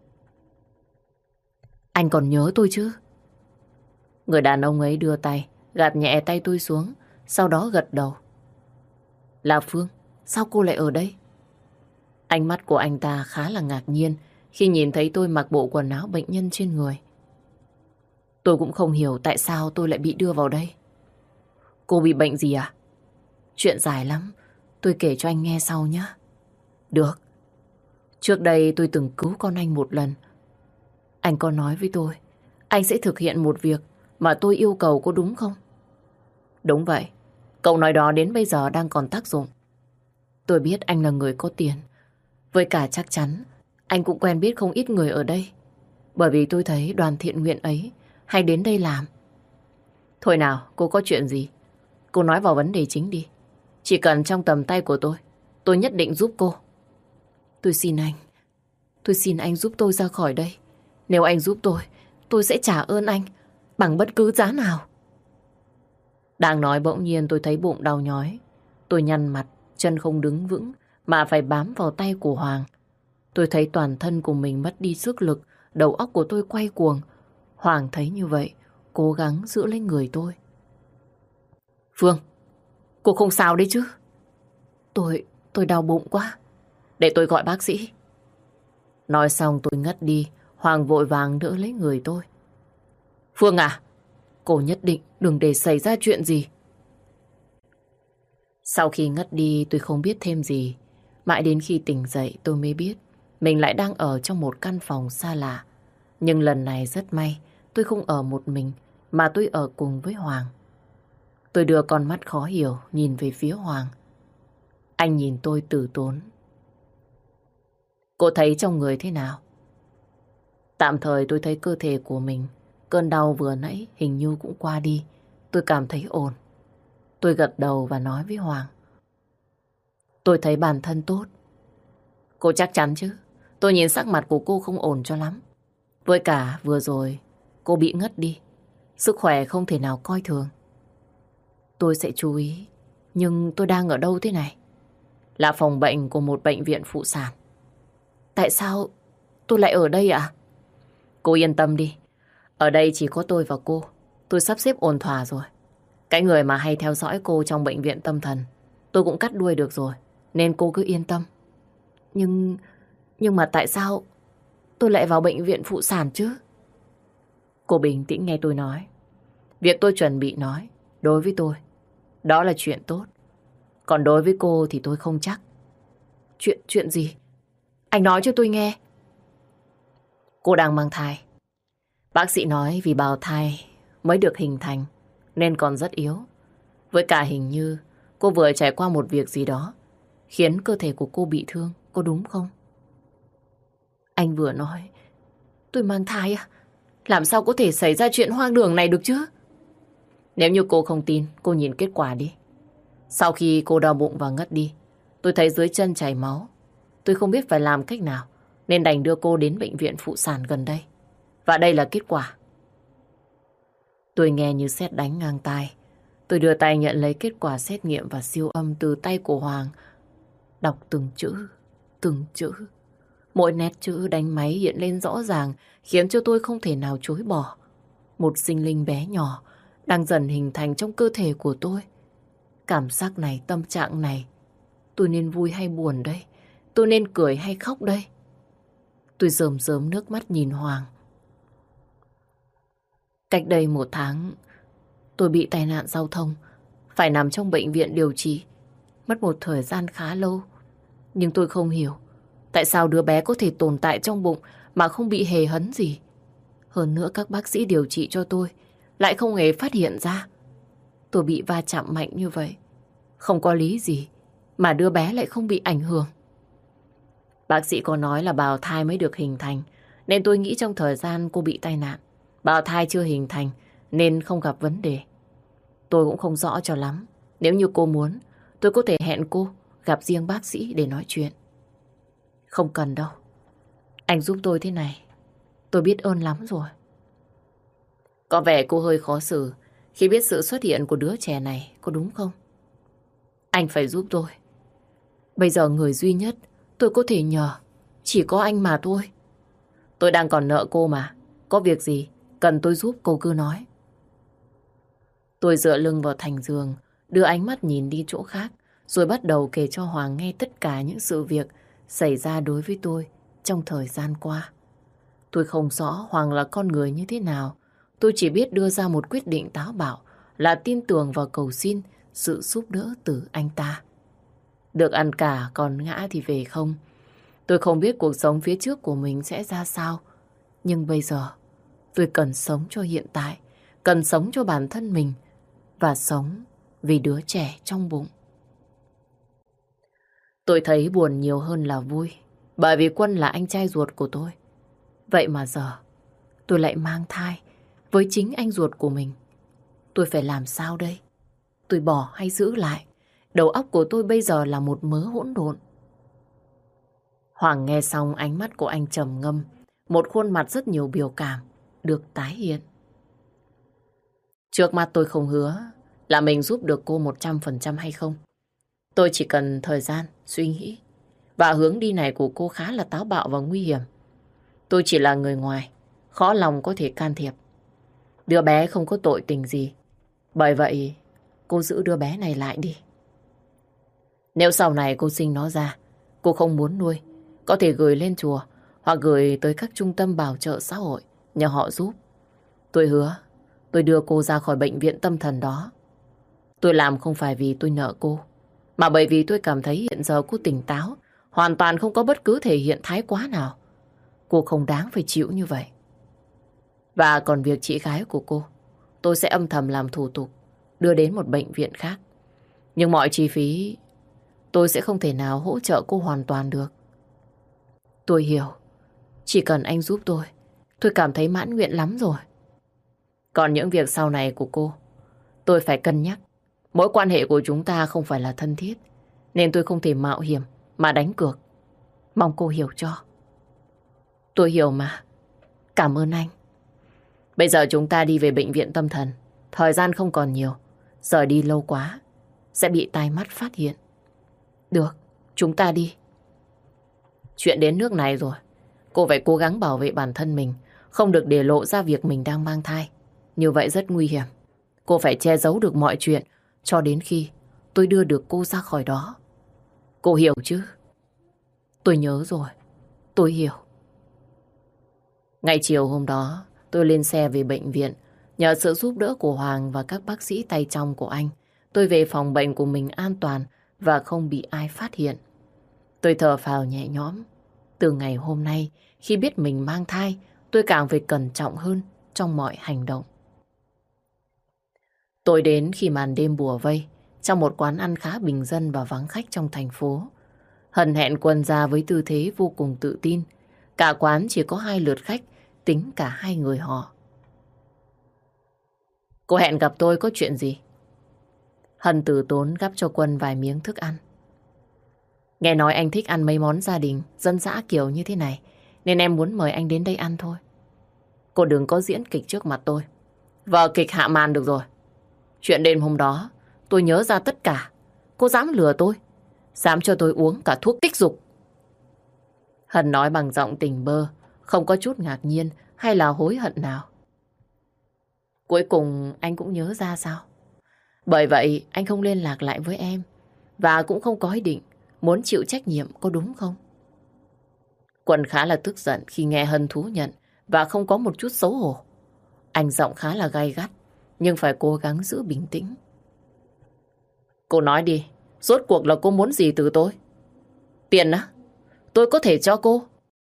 Speaker 1: Anh còn nhớ tôi chứ? Người đàn ông ấy đưa tay, gạt nhẹ tay tôi xuống, sau đó gật đầu. Là Phương, sao cô lại ở đây? Ánh mắt của anh ta khá là ngạc nhiên khi nhìn thấy tôi mặc bộ quần áo bệnh nhân trên người. Tôi cũng không hiểu tại sao tôi lại bị đưa vào đây. Cô bị bệnh gì à? Chuyện dài lắm, tôi kể cho anh nghe sau nhé. Được. Trước đây tôi từng cứu con anh một lần. Anh có nói với tôi, anh sẽ thực hiện một việc mà tôi yêu cầu, có đúng không? Đúng vậy. Cậu nói đó đến bây giờ đang còn tác dụng. Tôi biết anh là người có tiền. Với cả chắc chắn anh cũng quen biết không ít người ở đây. Bởi vì tôi thấy đoàn thiện nguyện ấy hay đến đây làm. Thôi nào, cô có chuyện gì? Cô nói vào vấn đề chính đi. Chỉ cần trong tầm tay của tôi, tôi nhất định giúp cô. Tôi xin anh. Tôi xin anh giúp tôi ra khỏi đây. Nếu anh giúp tôi, tôi sẽ trả ơn anh bằng bất cứ giá nào. Đang nói bỗng nhiên tôi thấy bụng đau nhói. Tôi nhăn mặt, chân không đứng vững mà phải bám vào tay của Hoàng. Tôi thấy toàn thân của mình mất đi sức lực, đầu óc của tôi quay cuồng. Hoàng thấy như vậy, cố gắng giữ lấy người tôi. Phương, cô không sao đấy chứ? Tôi, tôi đau bụng quá. Để tôi gọi bác sĩ. Nói xong tôi ngất đi, Hoàng vội vàng đỡ lấy người tôi. Phương à, cô nhất định đừng để xảy ra chuyện gì. Sau khi ngất đi tôi không biết thêm gì. Mãi đến khi tỉnh dậy tôi mới biết mình lại đang ở trong một căn phòng xa lạ. Nhưng lần này rất may tôi không ở một mình mà tôi ở cùng với Hoàng. Tôi đưa con mắt khó hiểu nhìn về phía Hoàng. Anh nhìn tôi từ tốn. Cô thấy trong người thế nào? Tạm thời tôi thấy cơ thể của mình, cơn đau vừa nãy hình như cũng qua đi. Tôi cảm thấy ổn. Tôi gật đầu và nói với Hoàng. Tôi thấy bản thân tốt. Cô chắc chắn chứ? Tôi nhìn sắc mặt của cô không ổn cho lắm. Với cả vừa rồi cô bị ngất đi. Sức khỏe không thể nào coi thường. Tôi sẽ chú ý. Nhưng tôi đang ở đâu thế này? Là phòng bệnh của một bệnh viện phụ sản. Tại sao tôi lại ở đây ạ? Cô yên tâm đi. Ở đây chỉ có tôi và cô. Tôi sắp xếp ổn thỏa rồi. Cái người mà hay theo dõi cô trong bệnh viện tâm thần tôi cũng cắt đuôi được rồi. Nên cô cứ yên tâm. Nhưng... Nhưng mà tại sao tôi lại vào bệnh viện phụ sản chứ? Cô bình tĩnh nghe tôi nói. Việc tôi chuẩn bị nói đối với tôi đó là chuyện tốt. Còn đối với cô thì tôi không chắc. Chuyện chuyện gì? Anh nói cho tôi nghe. Cô đang mang thai. Bác sĩ nói vì bào thai mới được hình thành nên còn rất yếu. Với cả hình như cô vừa trải qua một việc gì đó khiến cơ thể của cô bị thương, có đúng không? Anh vừa nói tôi mang thai à? Làm sao có thể xảy ra chuyện hoang đường này được chứ? Nếu như cô không tin, cô nhìn kết quả đi. Sau khi cô đau bụng và ngất đi, tôi thấy dưới chân chảy máu. Tôi không biết phải làm cách nào nên đành đưa cô đến bệnh viện phụ sản gần đây. Và đây là kết quả. Tôi nghe như sét đánh ngang tai. Tôi đưa tay nhận lấy kết quả xét nghiệm và siêu âm từ tay của Hoàng. Đọc từng chữ, từng chữ. Mỗi nét chữ đánh máy hiện lên rõ ràng khiến cho tôi không thể nào chối bỏ. Một sinh linh bé nhỏ đang dần hình thành trong cơ thể của tôi. Cảm giác này, tâm trạng này, tôi nên vui hay buồn đây? Tôi nên cười hay khóc đây? Tôi rơm rớm nước mắt nhìn Hoàng. Cách đây một tháng, tôi bị tai nạn giao thông, phải nằm trong bệnh viện điều trị, mất một thời gian khá lâu. Nhưng tôi không hiểu tại sao đứa bé có thể tồn tại trong bụng mà không bị hề hấn gì. Hơn nữa các bác sĩ điều trị cho tôi lại không hề phát hiện ra. Tôi bị va chạm mạnh như vậy, không có lý gì mà đứa bé lại không bị ảnh hưởng. Bác sĩ có nói là bào thai mới được hình thành, nên tôi nghĩ trong thời gian cô bị tai nạn, bào thai chưa hình thành nên không gặp vấn đề. Tôi cũng không rõ cho lắm. Nếu như cô muốn, tôi có thể hẹn cô gặp riêng bác sĩ để nói chuyện. Không cần đâu. Anh giúp tôi thế này, tôi biết ơn lắm rồi. Có vẻ cô hơi khó xử khi biết sự xuất hiện của đứa trẻ này, có đúng không? Anh phải giúp tôi. Bây giờ người duy nhất tôi có thể nhờ chỉ có anh mà thôi. Tôi đang còn nợ cô mà. Có việc gì cần tôi giúp cô cứ nói. Tôi dựa lưng vào thành giường, đưa ánh mắt nhìn đi chỗ khác, rồi bắt đầu kể cho Hoàng nghe tất cả những sự việc xảy ra đối với tôi trong thời gian qua. Tôi không rõ Hoàng là con người như thế nào. Tôi chỉ biết đưa ra một quyết định táo bạo là tin tưởng và cầu xin sự giúp đỡ từ anh ta. Được ăn cả còn ngã thì về không. Tôi không biết cuộc sống phía trước của mình sẽ ra sao. Nhưng bây giờ tôi cần sống cho hiện tại, cần sống cho bản thân mình và sống vì đứa trẻ trong bụng. Tôi thấy buồn nhiều hơn là vui, bởi vì Quân là anh trai ruột của tôi. Vậy mà giờ tôi lại mang thai với chính anh ruột của mình. Tôi phải làm sao đây? Tôi bỏ hay giữ lại? Đầu óc của tôi bây giờ là một mớ hỗn độn. Hoàng nghe xong ánh mắt của anh trầm ngâm, một khuôn mặt rất nhiều biểu cảm được tái hiện. Trước mắt tôi không hứa là mình giúp được cô một trăm phần trăm hay không. Tôi chỉ cần thời gian, suy nghĩ. Và hướng đi này của cô khá là táo bạo và nguy hiểm. Tôi chỉ là người ngoài, khó lòng có thể can thiệp. Đứa bé không có tội tình gì. Bởi vậy, cô giữ đứa bé này lại đi. Nếu sau này cô sinh nó ra, cô không muốn nuôi, có thể gửi lên chùa hoặc gửi tới các trung tâm bảo trợ xã hội, nhờ họ giúp. Tôi hứa, tôi đưa cô ra khỏi bệnh viện tâm thần đó. Tôi làm không phải vì tôi nợ cô, mà bởi vì tôi cảm thấy hiện giờ cô tỉnh táo, hoàn toàn không có bất cứ thể hiện thái quá nào. Cô không đáng phải chịu như vậy. Và còn việc chị gái của cô, tôi sẽ âm thầm làm thủ tục, đưa đến một bệnh viện khác. Nhưng mọi chi phí, tôi sẽ không thể nào hỗ trợ cô hoàn toàn được. Tôi hiểu, chỉ cần anh giúp tôi, tôi cảm thấy mãn nguyện lắm rồi. Còn những việc sau này của cô, tôi phải cân nhắc. Mối quan hệ của chúng ta không phải là thân thiết, nên tôi không thể mạo hiểm mà đánh cược. Mong cô hiểu cho. Tôi hiểu mà. Cảm ơn anh. Bây giờ chúng ta đi về bệnh viện tâm thần. Thời gian không còn nhiều. Giờ đi lâu quá sẽ bị tai mắt phát hiện. Được, chúng ta đi. Chuyện đến nước này rồi, cô phải cố gắng bảo vệ bản thân mình, không được để lộ ra việc mình đang mang thai. Như vậy rất nguy hiểm. Cô phải che giấu được mọi chuyện cho đến khi tôi đưa được cô ra khỏi đó. Cô hiểu chứ? Tôi nhớ rồi. Tôi hiểu. Ngày chiều hôm đó, tôi lên xe về bệnh viện. Nhờ sự giúp đỡ của Hoàng và các bác sĩ tay trong của anh, tôi về phòng bệnh của mình an toàn và không bị ai phát hiện. Tôi thở phào nhẹ nhõm. Từ ngày hôm nay, khi biết mình mang thai, tôi càng phải cẩn trọng hơn trong mọi hành động. Tôi đến khi màn đêm bùa vây, trong một quán ăn khá bình dân và vắng khách trong thành phố. Hân hẹn Quân ra với tư thế vô cùng tự tin. Cả quán chỉ có hai lượt khách, tính cả hai người họ. Cô hẹn gặp tôi có chuyện gì? Hân từ tốn gắp cho Quân vài miếng thức ăn. Nghe nói anh thích ăn mấy món gia đình, dân dã kiểu như thế này, nên em muốn mời anh đến đây ăn thôi. Cô đừng có diễn kịch trước mặt tôi. Vở kịch hạ màn được rồi. Chuyện đêm hôm đó, tôi nhớ ra tất cả. Cô dám lừa tôi, dám cho tôi uống cả thuốc kích dục. Hân nói bằng giọng tỉnh bơ, không có chút ngạc nhiên hay là hối hận nào. Cuối cùng anh cũng nhớ ra sao? Bởi vậy anh không liên lạc lại với em và cũng không có ý định muốn chịu trách nhiệm, có đúng không? Quân khá là tức giận khi nghe Hân thú nhận và không có một chút xấu hổ. Anh giọng khá là gay gắt, nhưng phải cố gắng giữ bình tĩnh. Cô nói đi, rốt cuộc là cô muốn gì từ tôi? Tiền á? Tôi có thể cho cô.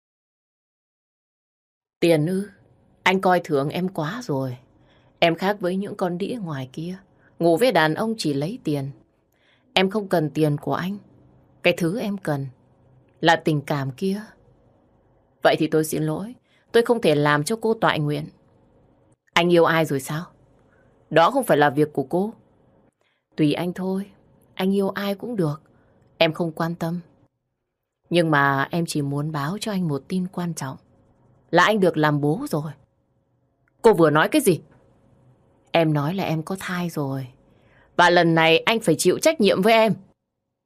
Speaker 1: Tiền ư? Anh coi thường em quá rồi. Em khác với những con đĩa ngoài kia. Ngủ với đàn ông chỉ lấy tiền. Em không cần tiền của anh. Cái thứ em cần là tình cảm kia. Vậy thì tôi xin lỗi. Tôi không thể làm cho cô toại nguyện. Anh yêu ai rồi sao? Đó không phải là việc của cô. Tùy anh thôi. Anh yêu ai cũng được. Em không quan tâm. Nhưng mà em chỉ muốn báo cho anh một tin quan trọng. Là anh được làm bố rồi. Cô vừa nói cái gì? Em nói là em có thai rồi. Và lần này anh phải chịu trách nhiệm với em.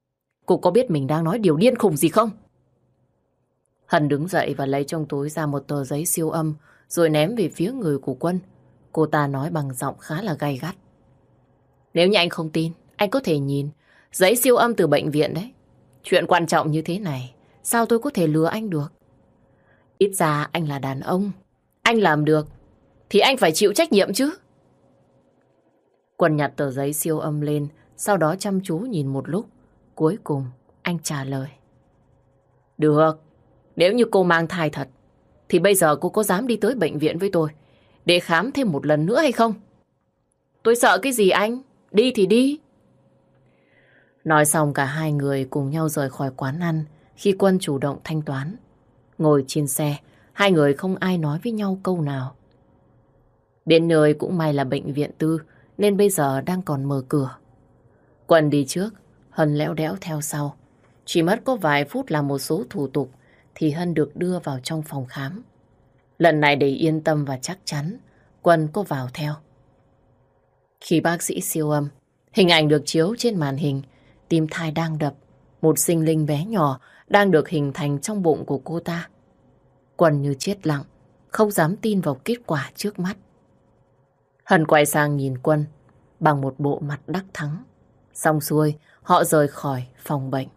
Speaker 1: Cô có biết mình đang nói điều điên khùng gì không? Hân đứng dậy và lấy trong túi ra một tờ giấy siêu âm rồi ném về phía người của Quân. Cô ta nói bằng giọng khá là gay gắt. Nếu như anh không tin, anh có thể nhìn. Giấy siêu âm từ bệnh viện đấy. Chuyện quan trọng như thế này, sao tôi có thể lừa anh được? Ít ra anh là đàn ông. Anh làm được, thì anh phải chịu trách nhiệm chứ. Quân nhặt tờ giấy siêu âm lên, sau đó chăm chú nhìn một lúc. Cuối cùng, anh trả lời. Được, nếu như cô mang thai thật, thì bây giờ cô có dám đi tới bệnh viện với tôi để khám thêm một lần nữa hay không? Tôi sợ cái gì anh? Đi thì đi. Nói xong cả hai người cùng nhau rời khỏi quán ăn khi Quân chủ động thanh toán. Ngồi trên xe, hai người không ai nói với nhau câu nào. Đến nơi cũng may là bệnh viện tư nên bây giờ đang còn mở cửa. Quân đi trước, Hân léo đéo theo sau. Chỉ mất có vài phút làm một số thủ tục thì Hân được đưa vào trong phòng khám. Lần này để yên tâm và chắc chắn, Quân có vào theo. Khi bác sĩ siêu âm, hình ảnh được chiếu trên màn hình, tim thai đang đập, một sinh linh bé nhỏ đang được hình thành trong bụng của cô ta. Quân như chết lặng, không dám tin vào kết quả trước mắt. Hân quay sang nhìn Quân bằng một bộ mặt đắc thắng. Xong xuôi, họ rời khỏi phòng bệnh.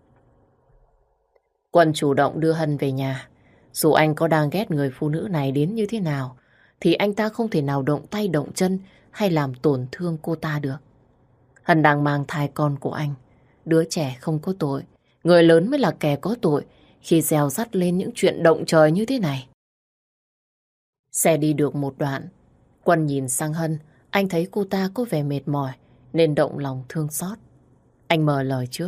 Speaker 1: Quân chủ động đưa Hân về nhà. Dù anh có đang ghét người phụ nữ này đến như thế nào, thì anh ta không thể nào động tay động chân hay làm tổn thương cô ta được. Hân đang mang thai con của anh. Đứa trẻ không có tội, người lớn mới là kẻ có tội khi gieo rắt lên những chuyện động trời như thế này. Xe đi được một đoạn, Quân nhìn sang Hân, anh thấy cô ta có vẻ mệt mỏi nên động lòng thương xót. Anh mở lời trước.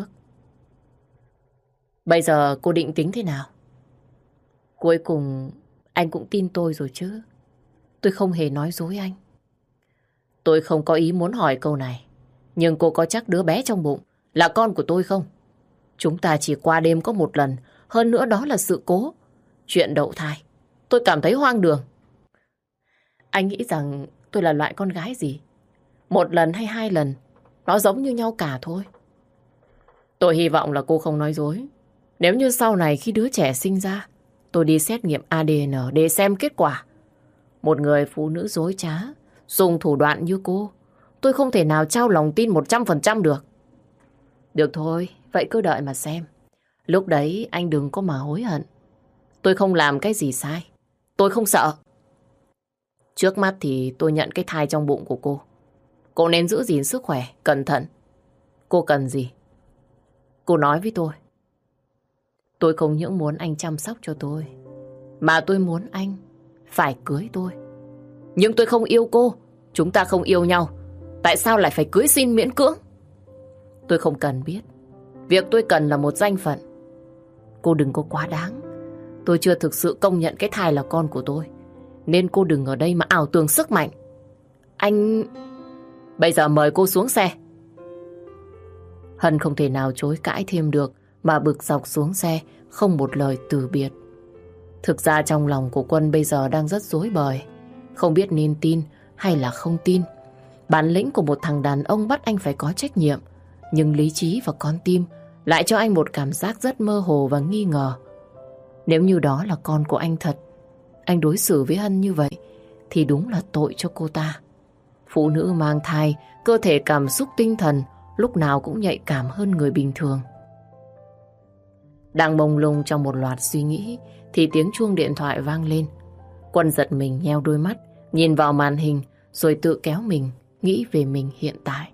Speaker 1: Bây giờ cô định tính thế nào? Cuối cùng anh cũng tin tôi rồi chứ. Tôi không hề nói dối anh. Tôi không có ý muốn hỏi câu này, nhưng cô có chắc đứa bé trong bụng là con của tôi không? Chúng ta chỉ qua đêm có một lần, hơn nữa đó là sự cố. Chuyện đậu thai, tôi cảm thấy hoang đường. Anh nghĩ rằng tôi là loại con gái gì? Một lần hay hai lần, nó giống như nhau cả thôi. Tôi hy vọng là cô không nói dối. Nếu như sau này khi đứa trẻ sinh ra, tôi đi xét nghiệm a đê en để xem kết quả. Một người phụ nữ dối trá, dùng thủ đoạn như cô, tôi không thể nào trao lòng tin một trăm phần trăm được. Được thôi, vậy cứ đợi mà xem. Lúc đấy anh đừng có mà hối hận. Tôi không làm cái gì sai. Tôi không sợ. Trước mắt thì tôi nhận cái thai trong bụng của cô. Cô nên giữ gìn sức khỏe, cẩn thận. Cô cần gì? Cô nói với tôi. Tôi không những muốn anh chăm sóc cho tôi, mà tôi muốn anh phải cưới tôi. Nhưng tôi không yêu cô. Chúng ta không yêu nhau. Tại sao lại phải cưới xin miễn cưỡng? Tôi không cần biết. Việc tôi cần là một danh phận. Cô đừng có quá đáng. Tôi chưa thực sự công nhận cái thai là con của tôi, nên cô đừng ở đây mà ảo tưởng sức mạnh. Anh... Bây giờ mời cô xuống xe. Hân không thể nào chối cãi thêm được, mà bực dọc xuống xe, không một lời từ biệt. Thực ra trong lòng của Quân bây giờ đang rất rối bời, không biết nên tin hay là không tin. Bản lĩnh của một thằng đàn ông bắt anh phải có trách nhiệm, nhưng lý trí và con tim lại cho anh một cảm giác rất mơ hồ và nghi ngờ. Nếu như đó là con của anh thật, anh đối xử với Hân như vậy thì đúng là tội cho cô ta. Phụ nữ mang thai, cơ thể cảm xúc tinh thần lúc nào cũng nhạy cảm hơn người bình thường. Đang bồng lung trong một loạt suy nghĩ thì tiếng chuông điện thoại vang lên. Quân giật mình nheo đôi mắt, nhìn vào màn hình rồi tự kéo mình nghĩ về mình hiện tại.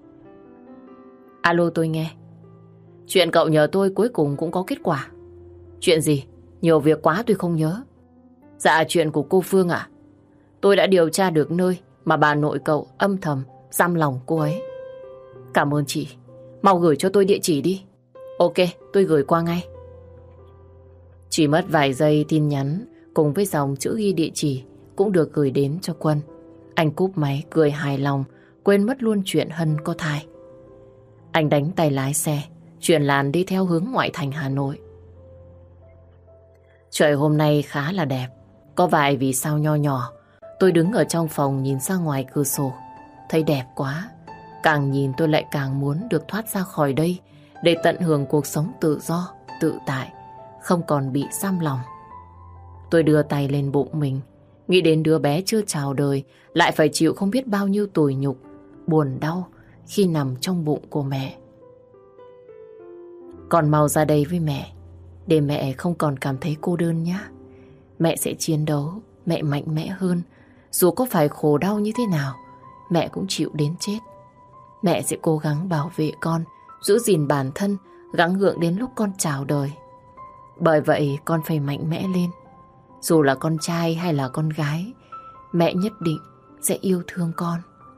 Speaker 1: Alo, tôi nghe. Chuyện cậu nhờ tôi cuối cùng cũng có kết quả. Chuyện gì? Nhiều việc quá tôi không nhớ. Dạ, chuyện của cô Phương ạ. Tôi đã điều tra được nơi mà bà nội cậu âm thầm giam lòng cô ấy. Cảm ơn chị. Mau gửi cho tôi địa chỉ đi. Ok, tôi gửi qua ngay. Chỉ mất vài giây, tin nhắn cùng với dòng chữ ghi địa chỉ cũng được gửi đến cho Quân. Anh cúp máy cười hài lòng, quên mất luôn chuyện Hân có thai. Anh đánh tay lái xe, chuyển làn đi theo hướng ngoại thành Hà Nội. Trời hôm nay khá là đẹp, có vài vì sao nho nhỏ. Tôi đứng ở trong phòng nhìn ra ngoài cửa sổ, thấy đẹp quá. Càng nhìn tôi lại càng muốn được thoát ra khỏi đây để tận hưởng cuộc sống tự do, tự tại, không còn bị giam lòng. Tôi đưa tay lên bụng mình, nghĩ đến đứa bé chưa chào đời, lại phải chịu không biết bao nhiêu tủi nhục, buồn đau khi nằm trong bụng của mẹ. Con mau ra đây với mẹ, để mẹ không còn cảm thấy cô đơn nhé. Mẹ sẽ chiến đấu, mẹ mạnh mẽ hơn. Dù có phải khổ đau như thế nào, mẹ cũng chịu đến chết. Mẹ sẽ cố gắng bảo vệ con, giữ gìn bản thân, gắng gượng đến lúc con chào đời. Bởi vậy con phải mạnh mẽ lên. Dù là con trai hay là con gái, mẹ nhất định sẽ yêu thương con.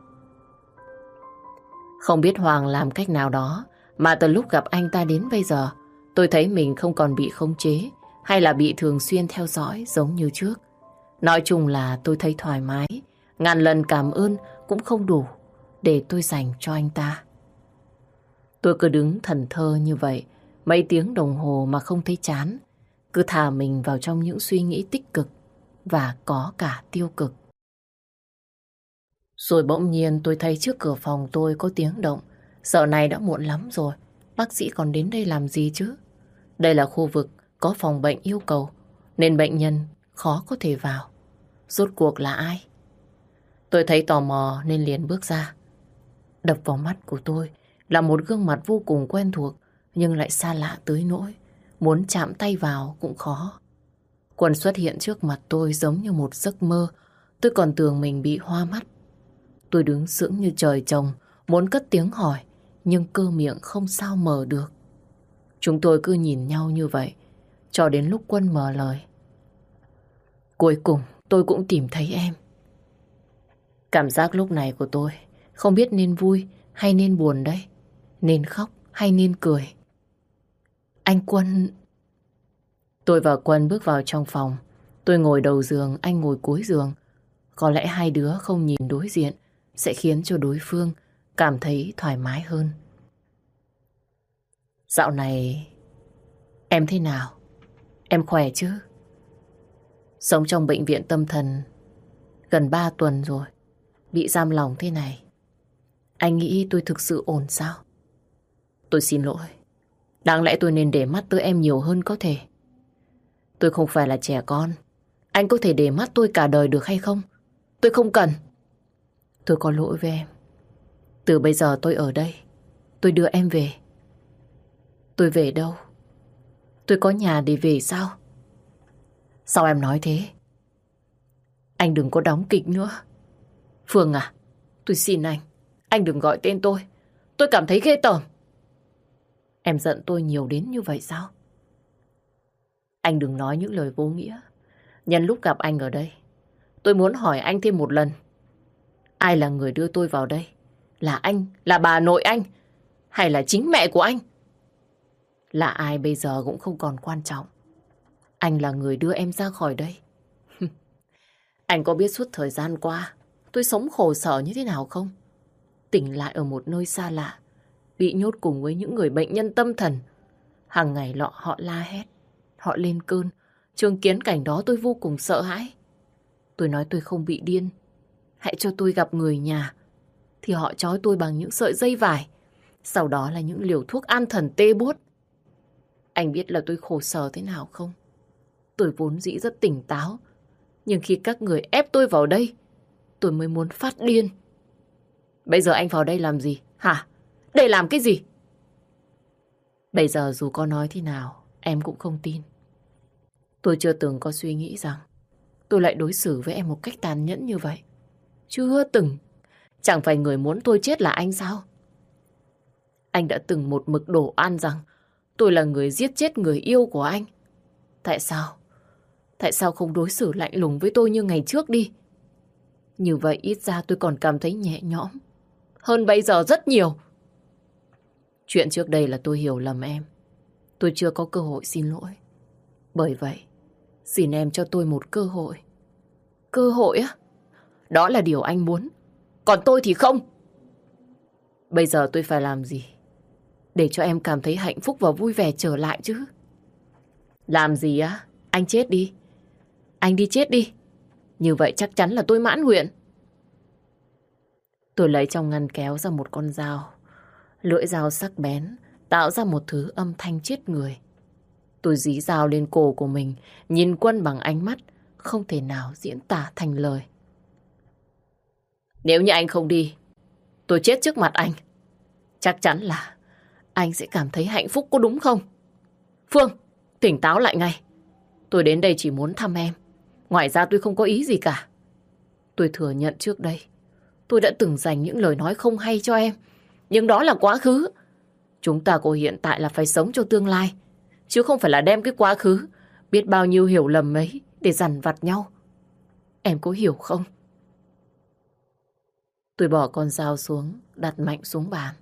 Speaker 1: Không biết Hoàng làm cách nào đó mà từ lúc gặp anh ta đến bây giờ, tôi thấy mình không còn bị khống chế hay là bị thường xuyên theo dõi giống như trước. Nói chung là tôi thấy thoải mái, ngàn lần cảm ơn cũng không đủ để tôi dành cho anh ta. Tôi cứ đứng thẫn thờ như vậy mấy tiếng đồng hồ mà không thấy chán, cứ thả mình vào trong những suy nghĩ tích cực và có cả tiêu cực. Rồi bỗng nhiên tôi thấy trước cửa phòng tôi có tiếng động. Giờ này đã muộn lắm rồi, bác sĩ còn đến đây làm gì chứ? Đây là khu vực có phòng bệnh yêu cầu, nên bệnh nhân khó có thể vào. Rốt cuộc là ai? Tôi thấy tò mò nên liền bước ra. Đập vào mắt của tôi là một gương mặt vô cùng quen thuộc, nhưng lại xa lạ tới nỗi muốn chạm tay vào cũng khó. Quân xuất hiện trước mặt tôi giống như một giấc mơ. Tôi còn tưởng mình bị hoa mắt. Tôi đứng sững như trời trồng, muốn cất tiếng hỏi, nhưng cơ miệng không sao mở được. Chúng tôi cứ nhìn nhau như vậy, cho đến lúc Quân mở lời. Cuối cùng tôi cũng tìm thấy em. Cảm giác lúc này của tôi không biết nên vui hay nên buồn đây, nên khóc hay nên cười. Anh Quân... Tôi và Quân bước vào trong phòng. Tôi ngồi đầu giường, anh ngồi cuối giường. Có lẽ hai đứa không nhìn đối diện sẽ khiến cho đối phương cảm thấy thoải mái hơn. Dạo này em thế nào? Em khỏe chứ? Sống trong bệnh viện tâm thần gần ba tuần rồi, bị giam lòng thế này. Anh nghĩ tôi thực sự ổn sao? Tôi xin lỗi. Đáng lẽ tôi nên để mắt tới em nhiều hơn có thể. Tôi không phải là trẻ con. Anh có thể để mắt tôi cả đời được hay không? Tôi không cần. Tôi có lỗi với em. Từ bây giờ tôi ở đây. Tôi đưa em về. Tôi về đâu? Tôi có nhà để về sao? Sao em nói thế? Anh đừng có đóng kịch nữa. Phương à, tôi xin anh. Anh đừng gọi tên tôi. Tôi cảm thấy ghê tởm. Em giận tôi nhiều đến như vậy sao? Anh đừng nói những lời vô nghĩa. Nhân lúc gặp anh ở đây, tôi muốn hỏi anh thêm một lần. Ai là người đưa tôi vào đây? Là anh, là bà nội anh, hay là chính mẹ của anh? Là ai bây giờ cũng không còn quan trọng. Anh là người đưa em ra khỏi đây. Anh có biết suốt thời gian qua tôi sống khổ sở như thế nào không? Tỉnh lại ở một nơi xa lạ, bị nhốt cùng với những người bệnh nhân tâm thần. Hàng ngày lọ họ la hét, họ lên cơn. Chứng kiến cảnh đó tôi vô cùng sợ hãi. Tôi nói tôi không bị điên. Hãy cho tôi gặp người nhà. Thì họ trói tôi bằng những sợi dây vải. Sau đó là những liều thuốc an thần tê buốt. Anh biết là tôi khổ sở thế nào không? Tôi vốn dĩ rất tỉnh táo. Nhưng khi các người ép tôi vào đây, tôi mới muốn phát điên. Bây giờ anh vào đây làm gì? Hả? Để làm cái gì? Bây giờ dù có nói thế nào, em cũng không tin. Tôi chưa từng có suy nghĩ rằng tôi lại đối xử với em một cách tàn nhẫn như vậy. Chưa từng. Chẳng phải người muốn tôi chết là anh sao? Anh đã từng một mực đổ oan rằng tôi là người giết chết người yêu của anh. Tại sao? Tại sao không đối xử lạnh lùng với tôi như ngày trước đi? Như vậy ít ra tôi còn cảm thấy nhẹ nhõm hơn bây giờ rất nhiều. Chuyện trước đây là tôi hiểu lầm em. Tôi chưa có cơ hội xin lỗi. Bởi vậy, xin em cho tôi một cơ hội. Cơ hội á? Đó là điều anh muốn. Còn tôi thì không. Bây giờ tôi phải làm gì để cho em cảm thấy hạnh phúc và vui vẻ trở lại chứ? Làm gì á? Anh chết đi. Anh đi chết đi. Như vậy chắc chắn là tôi mãn nguyện. Tôi lấy trong ngăn kéo ra một con dao. Lưỡi dao sắc bén, tạo ra một thứ âm thanh chết người. Tôi dí dao lên cổ của mình, nhìn Quân bằng ánh mắt không thể nào diễn tả thành lời. Nếu như anh không đi, tôi chết trước mặt anh. Chắc chắn là anh sẽ cảm thấy hạnh phúc, có đúng không? Phương, tỉnh táo lại ngay. Tôi đến đây chỉ muốn thăm em. Ngoài ra tôi không có ý gì cả. Tôi thừa nhận trước đây, tôi đã từng dành những lời nói không hay cho em. Nhưng đó là quá khứ. Chúng ta có hiện tại là phải sống cho tương lai, chứ không phải là đem cái quá khứ, biết bao nhiêu hiểu lầm ấy, để dằn vặt nhau. Em có hiểu không? Tôi bỏ con dao xuống, đặt mạnh xuống bàn.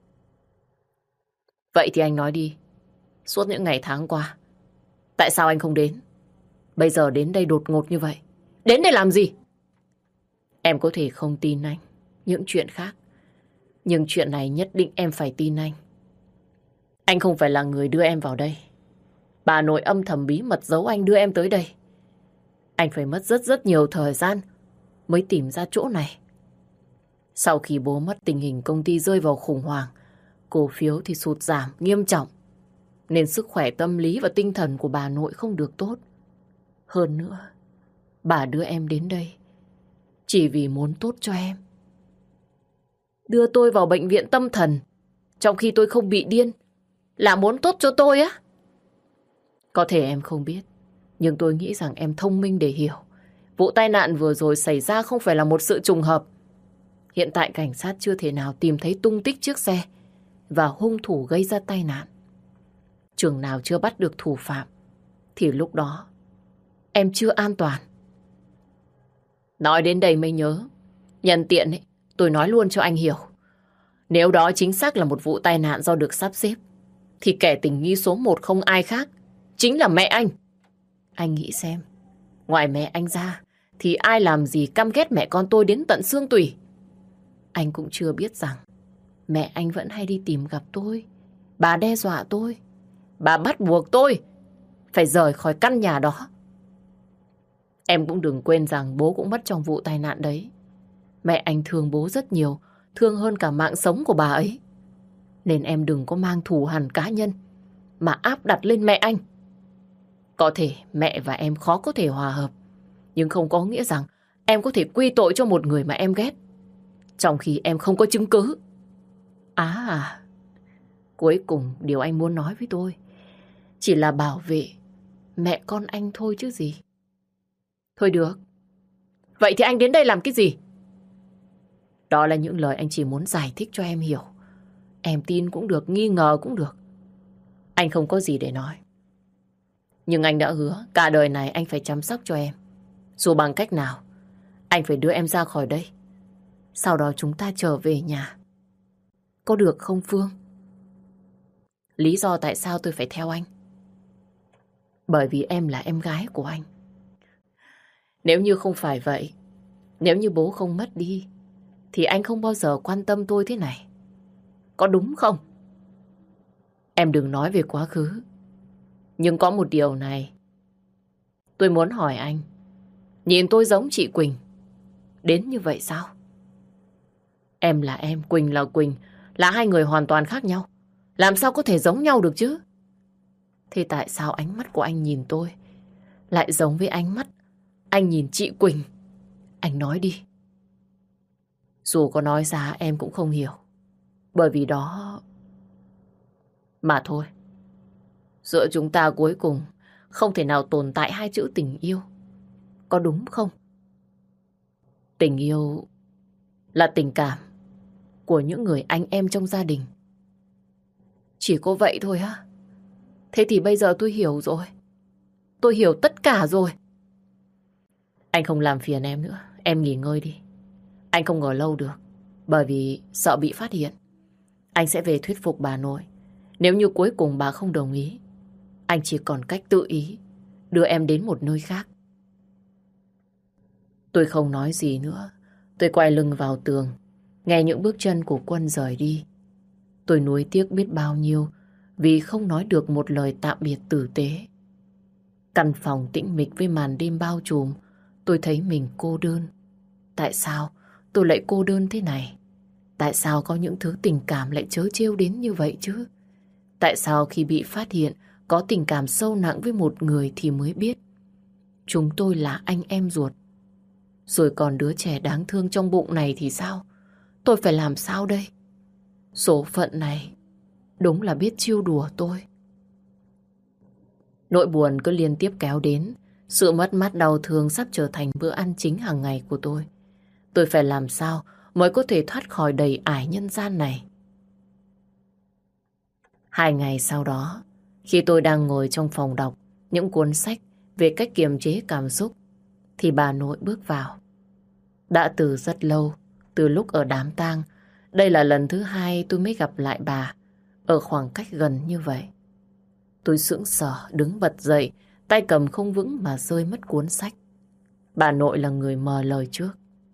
Speaker 1: Vậy thì anh nói đi. Suốt những ngày tháng qua, tại sao anh không đến? Bây giờ đến đây đột ngột như vậy. Đến đây làm gì? Em có thể không tin anh những chuyện khác, nhưng chuyện này nhất định em phải tin anh. Anh không phải là người đưa em vào đây. Bà nội âm thầm bí mật giấu anh đưa em tới đây. Anh phải mất rất rất nhiều thời gian mới tìm ra chỗ này. Sau khi bố mất, tình hình công ty rơi vào khủng hoảng, cổ phiếu thì sụt giảm nghiêm trọng, nên sức khỏe tâm lý và tinh thần của bà nội không được tốt. Hơn nữa, bà đưa em đến đây chỉ vì muốn tốt cho em. Đưa tôi vào bệnh viện tâm thần trong khi tôi không bị điên là muốn tốt cho tôi á? Có thể em không biết, nhưng tôi nghĩ rằng em thông minh để hiểu. Vụ tai nạn vừa rồi xảy ra không phải là một sự trùng hợp. Hiện tại cảnh sát chưa thể nào tìm thấy tung tích chiếc xe và hung thủ gây ra tai nạn. Chừng nào chưa bắt được thủ phạm thì lúc đó em chưa an toàn. Nói đến đây mới nhớ, nhân tiện ấy, tôi nói luôn cho anh hiểu. Nếu đó chính xác là một vụ tai nạn do được sắp xếp, thì kẻ tình nghi số một không ai khác, chính là mẹ anh. Anh nghĩ xem, ngoài mẹ anh ra thì ai làm gì căm ghét mẹ con tôi đến tận xương tủy. Anh cũng chưa biết rằng mẹ anh vẫn hay đi tìm gặp tôi. Bà đe dọa tôi, bà bắt buộc tôi phải rời khỏi căn nhà đó. Em cũng đừng quên rằng bố cũng mất trong vụ tai nạn đấy. Mẹ anh thương bố rất nhiều, thương hơn cả mạng sống của bà ấy. Nên em đừng có mang thù hằn cá nhân mà áp đặt lên mẹ anh. Có thể mẹ và em khó có thể hòa hợp, nhưng không có nghĩa rằng em có thể quy tội cho một người mà em ghét, trong khi em không có chứng cứ. À, à, cuối cùng điều anh muốn nói với tôi chỉ là bảo vệ mẹ con anh thôi chứ gì. Thôi được. Vậy thì anh đến đây làm cái gì? Đó là những lời anh chỉ muốn giải thích cho em hiểu. Em tin cũng được, nghi ngờ cũng được. Anh không có gì để nói. Nhưng anh đã hứa cả đời này anh phải chăm sóc cho em. Dù bằng cách nào, anh phải đưa em ra khỏi đây. Sau đó chúng ta trở về nhà. Có được không Phương? Lý do tại sao tôi phải theo anh? Bởi vì em là em gái của anh. Nếu như không phải vậy, nếu như bố không mất đi, thì anh không bao giờ quan tâm tôi thế này. Có đúng không? Em đừng nói về quá khứ. Nhưng có một điều này tôi muốn hỏi anh. Nhìn tôi giống chị Quỳnh đến như vậy sao? Em là em, Quỳnh là Quỳnh, là hai người hoàn toàn khác nhau. Làm sao có thể giống nhau được chứ? Thế tại sao ánh mắt của anh nhìn tôi lại giống với ánh mắt anh nhìn chị Quỳnh? Anh nói đi. Dù có nói ra em cũng không hiểu. Bởi vì đó... Mà thôi, giữa chúng ta cuối cùng không thể nào tồn tại hai chữ tình yêu. Có đúng không? Tình yêu là tình cảm của những người anh em trong gia đình. Chỉ có vậy thôi á? Thế thì bây giờ tôi hiểu rồi. Tôi hiểu tất cả rồi. Anh không làm phiền em nữa. Em nghỉ ngơi đi. Anh không ngồi lâu được, bởi vì sợ bị phát hiện. Anh sẽ về thuyết phục bà nội. Nếu như cuối cùng bà không đồng ý, anh chỉ còn cách tự ý đưa em đến một nơi khác. Tôi không nói gì nữa. Tôi quay lưng vào tường, nghe những bước chân của Quân rời đi. Tôi nuối tiếc biết bao nhiêu vì không nói được một lời tạm biệt tử tế. Căn phòng tĩnh mịch với màn đêm bao trùm, tôi thấy mình cô đơn. Tại sao tôi lại cô đơn thế này? Tại sao có những thứ tình cảm lại trớ trêu đến như vậy chứ? Tại sao khi bị phát hiện có tình cảm sâu nặng với một người thì mới biết chúng tôi là anh em ruột. Rồi còn đứa trẻ đáng thương trong bụng này thì sao? Tôi phải làm sao đây? Số phận này đúng là biết trêu đùa tôi. Nỗi buồn cứ liên tiếp kéo đến. Sự mất mát đau thương sắp trở thành bữa ăn chính hàng ngày của tôi. Tôi phải làm sao mới có thể thoát khỏi đầy ải nhân gian này? Hai ngày sau đó, khi tôi đang ngồi trong phòng đọc những cuốn sách về cách kiềm chế cảm xúc, thì bà nội bước vào. Đã từ rất lâu, từ lúc ở đám tang, đây là lần thứ hai tôi mới gặp lại bà ở khoảng cách gần như vậy. Tôi sững sờ đứng bật dậy, tay cầm không vững mà rơi mất cuốn sách. Bà nội là người mở lời trước.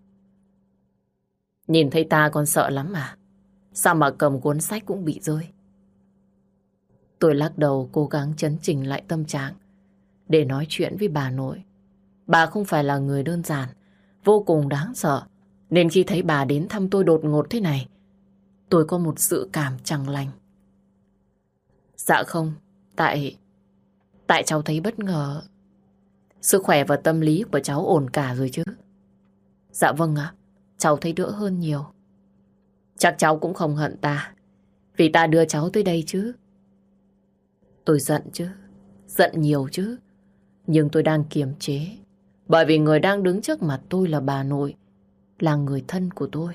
Speaker 1: Nhìn thấy ta con sợ lắm à? Sao mà cầm cuốn sách cũng bị rơi? Tôi lắc đầu cố gắng chấn chỉnh lại tâm trạng để nói chuyện với bà nội. Bà không phải là người đơn giản, vô cùng đáng sợ. Nên khi thấy bà đến thăm tôi đột ngột thế này, tôi có một sự cảm chẳng lành. Dạ không, tại... Tại cháu thấy bất ngờ. Sức khỏe và tâm lý của cháu ổn cả rồi chứ? Dạ vâng ạ, cháu thấy đỡ hơn nhiều. Chắc cháu cũng không hận ta, vì ta đưa cháu tới đây chứ. Tôi giận chứ, giận nhiều chứ. Nhưng tôi đang kiềm chế, bởi vì người đang đứng trước mặt tôi là bà nội, là người thân của tôi.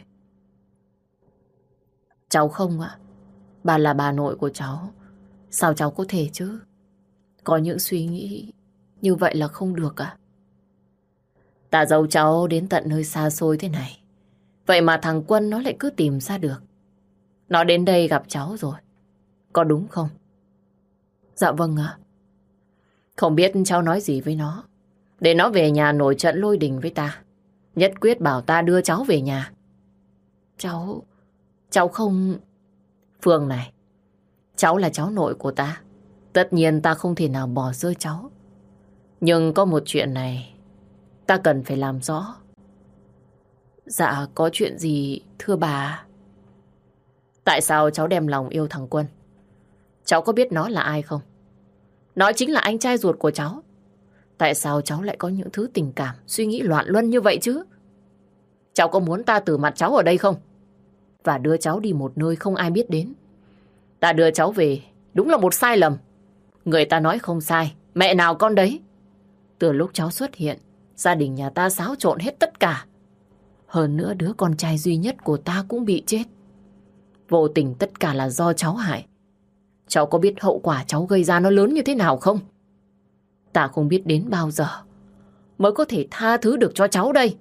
Speaker 1: Cháu không ạ, bà là bà nội của cháu. Sao cháu có thể chứ? Có những suy nghĩ như vậy là không được à? Ta giấu cháu đến tận nơi xa xôi thế này, vậy mà thằng Quân nó lại cứ tìm ra được. Nó đến đây gặp cháu rồi, có đúng không? Dạ vâng ạ. Không biết cháu nói gì với nó, để nó về nhà nổi trận lôi đình với ta, nhất quyết bảo ta đưa cháu về nhà. Cháu... Cháu không... Phương này, cháu là cháu nội của ta. Tất nhiên ta không thể nào bỏ rơi cháu. Nhưng có một chuyện này ta cần phải làm rõ. Dạ, có chuyện gì thưa bà? Tại sao cháu đem lòng yêu thằng Quân? Cháu có biết nó là ai không? Nó chính là anh trai ruột của cháu. Tại sao cháu lại có những thứ tình cảm, suy nghĩ loạn luân như vậy chứ? Cháu có muốn ta từ mặt cháu ở đây không? Và đưa cháu đi một nơi không ai biết đến. Ta đưa cháu về đúng là một sai lầm. Người ta nói không sai, mẹ nào con đấy. Từ lúc cháu xuất hiện, gia đình nhà ta xáo trộn hết tất cả. Hơn nữa đứa con trai duy nhất của ta cũng bị chết. Vô tình tất cả là do cháu hại. Cháu có biết hậu quả cháu gây ra nó lớn như thế nào không? Ta không biết đến bao giờ mới có thể tha thứ được cho cháu đây.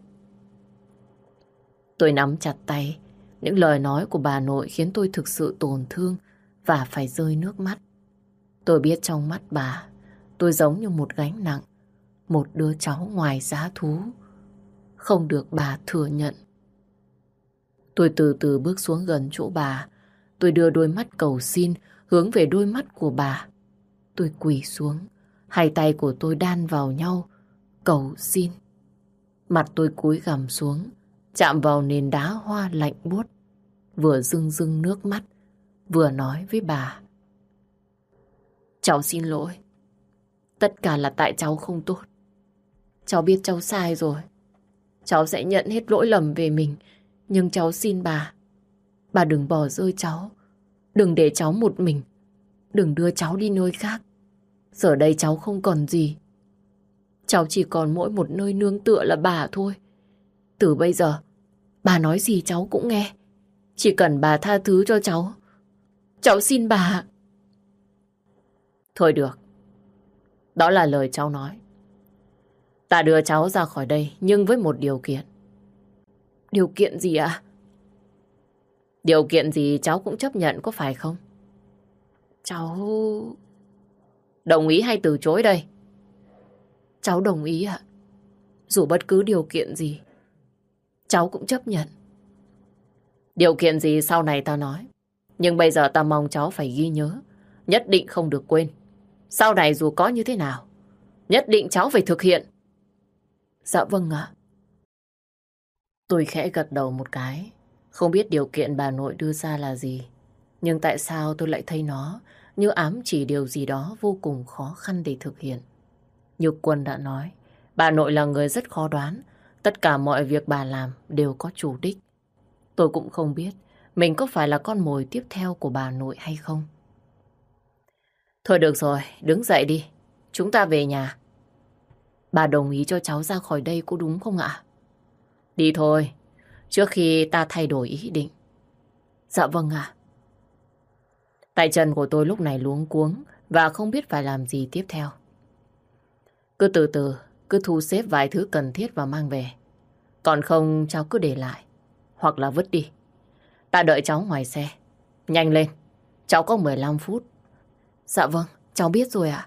Speaker 1: Tôi nắm chặt tay. Những lời nói của bà nội khiến tôi thực sự tổn thương và phải rơi nước mắt. Tôi biết trong mắt bà, tôi giống như một gánh nặng, một đứa cháu ngoài giá thú, không được bà thừa nhận. Tôi từ từ bước xuống gần chỗ bà. Tôi đưa đôi mắt cầu xin hướng về đôi mắt của bà. Tôi quỳ xuống, hai tay của tôi đan vào nhau, cầu xin. Mặt tôi cúi gằm xuống, chạm vào nền đá hoa lạnh buốt, vừa rưng rưng nước mắt, vừa nói với bà. Cháu xin lỗi. Tất cả là tại cháu không tốt. Cháu biết cháu sai rồi. Cháu sẽ nhận hết lỗi lầm về mình. Nhưng cháu xin bà, bà đừng bỏ rơi cháu. Đừng để cháu một mình. Đừng đưa cháu đi nơi khác. Giờ đây cháu không còn gì. Cháu chỉ còn mỗi một nơi nương tựa là bà thôi. Từ bây giờ, bà nói gì cháu cũng nghe. Chỉ cần bà tha thứ cho cháu. Cháu xin bà. Thôi được. Đó là lời cháu nói. Ta đưa cháu ra khỏi đây, nhưng với một điều kiện. Điều kiện gì ạ? Điều kiện gì cháu cũng chấp nhận, có phải không? Cháu... Đồng ý hay từ chối đây? Cháu đồng ý ạ. Dù bất cứ điều kiện gì, cháu cũng chấp nhận. Điều kiện gì sau này ta nói. Nhưng bây giờ ta mong cháu phải ghi nhớ. Nhất định không được quên. Sau này dù có như thế nào, nhất định cháu phải thực hiện. Dạ vâng ạ. Tôi khẽ gật đầu một cái. Không biết điều kiện bà nội đưa ra là gì. Nhưng tại sao tôi lại thấy nó như ám chỉ điều gì đó vô cùng khó khăn để thực hiện. Như Quân đã nói, bà nội là người rất khó đoán. Tất cả mọi việc bà làm đều có chủ đích. Tôi cũng không biết mình có phải là con mồi tiếp theo của bà nội hay không. Thôi được rồi, đứng dậy đi. Chúng ta về nhà. Bà đồng ý cho cháu ra khỏi đây có đúng không ạ? Đi thôi, trước khi ta thay đổi ý định. Dạ vâng ạ. Tay chân của tôi lúc này luống cuống và không biết phải làm gì tiếp theo. Cứ từ từ, cứ thu xếp vài thứ cần thiết và mang về. Còn không cháu cứ để lại, hoặc là vứt đi. Ta đợi cháu ngoài xe. Nhanh lên, cháu có mười lăm phút. Dạ vâng, cháu biết rồi ạ.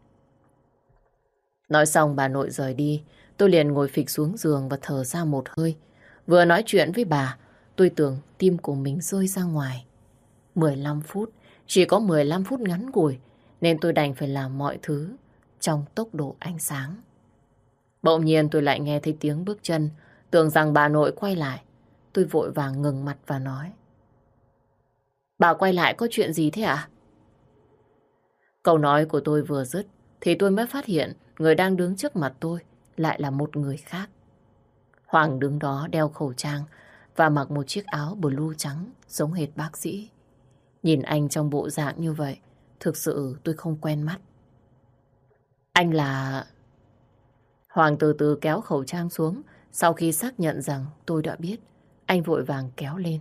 Speaker 1: Nói xong bà nội rời đi, tôi liền ngồi phịch xuống giường và thở ra một hơi. Vừa nói chuyện với bà, tôi tưởng tim của mình rơi ra ngoài. mười lăm phút, chỉ có mười lăm phút ngắn ngủi, nên tôi đành phải làm mọi thứ trong tốc độ ánh sáng. Bỗng nhiên tôi lại nghe thấy tiếng bước chân, tưởng rằng bà nội quay lại. Tôi vội vàng ngừng mặt và nói: Bà quay lại có chuyện gì thế ạ? Câu nói của tôi vừa dứt thì tôi mới phát hiện người đang đứng trước mặt tôi lại là một người khác. Hoàng đứng đó đeo khẩu trang và mặc một chiếc áo blue trắng giống hệt bác sĩ. Nhìn anh trong bộ dạng như vậy, thực sự tôi không quen mắt. Anh là... Hoàng từ từ kéo khẩu trang xuống. Sau khi xác nhận rằng tôi đã biết, anh vội vàng kéo lên.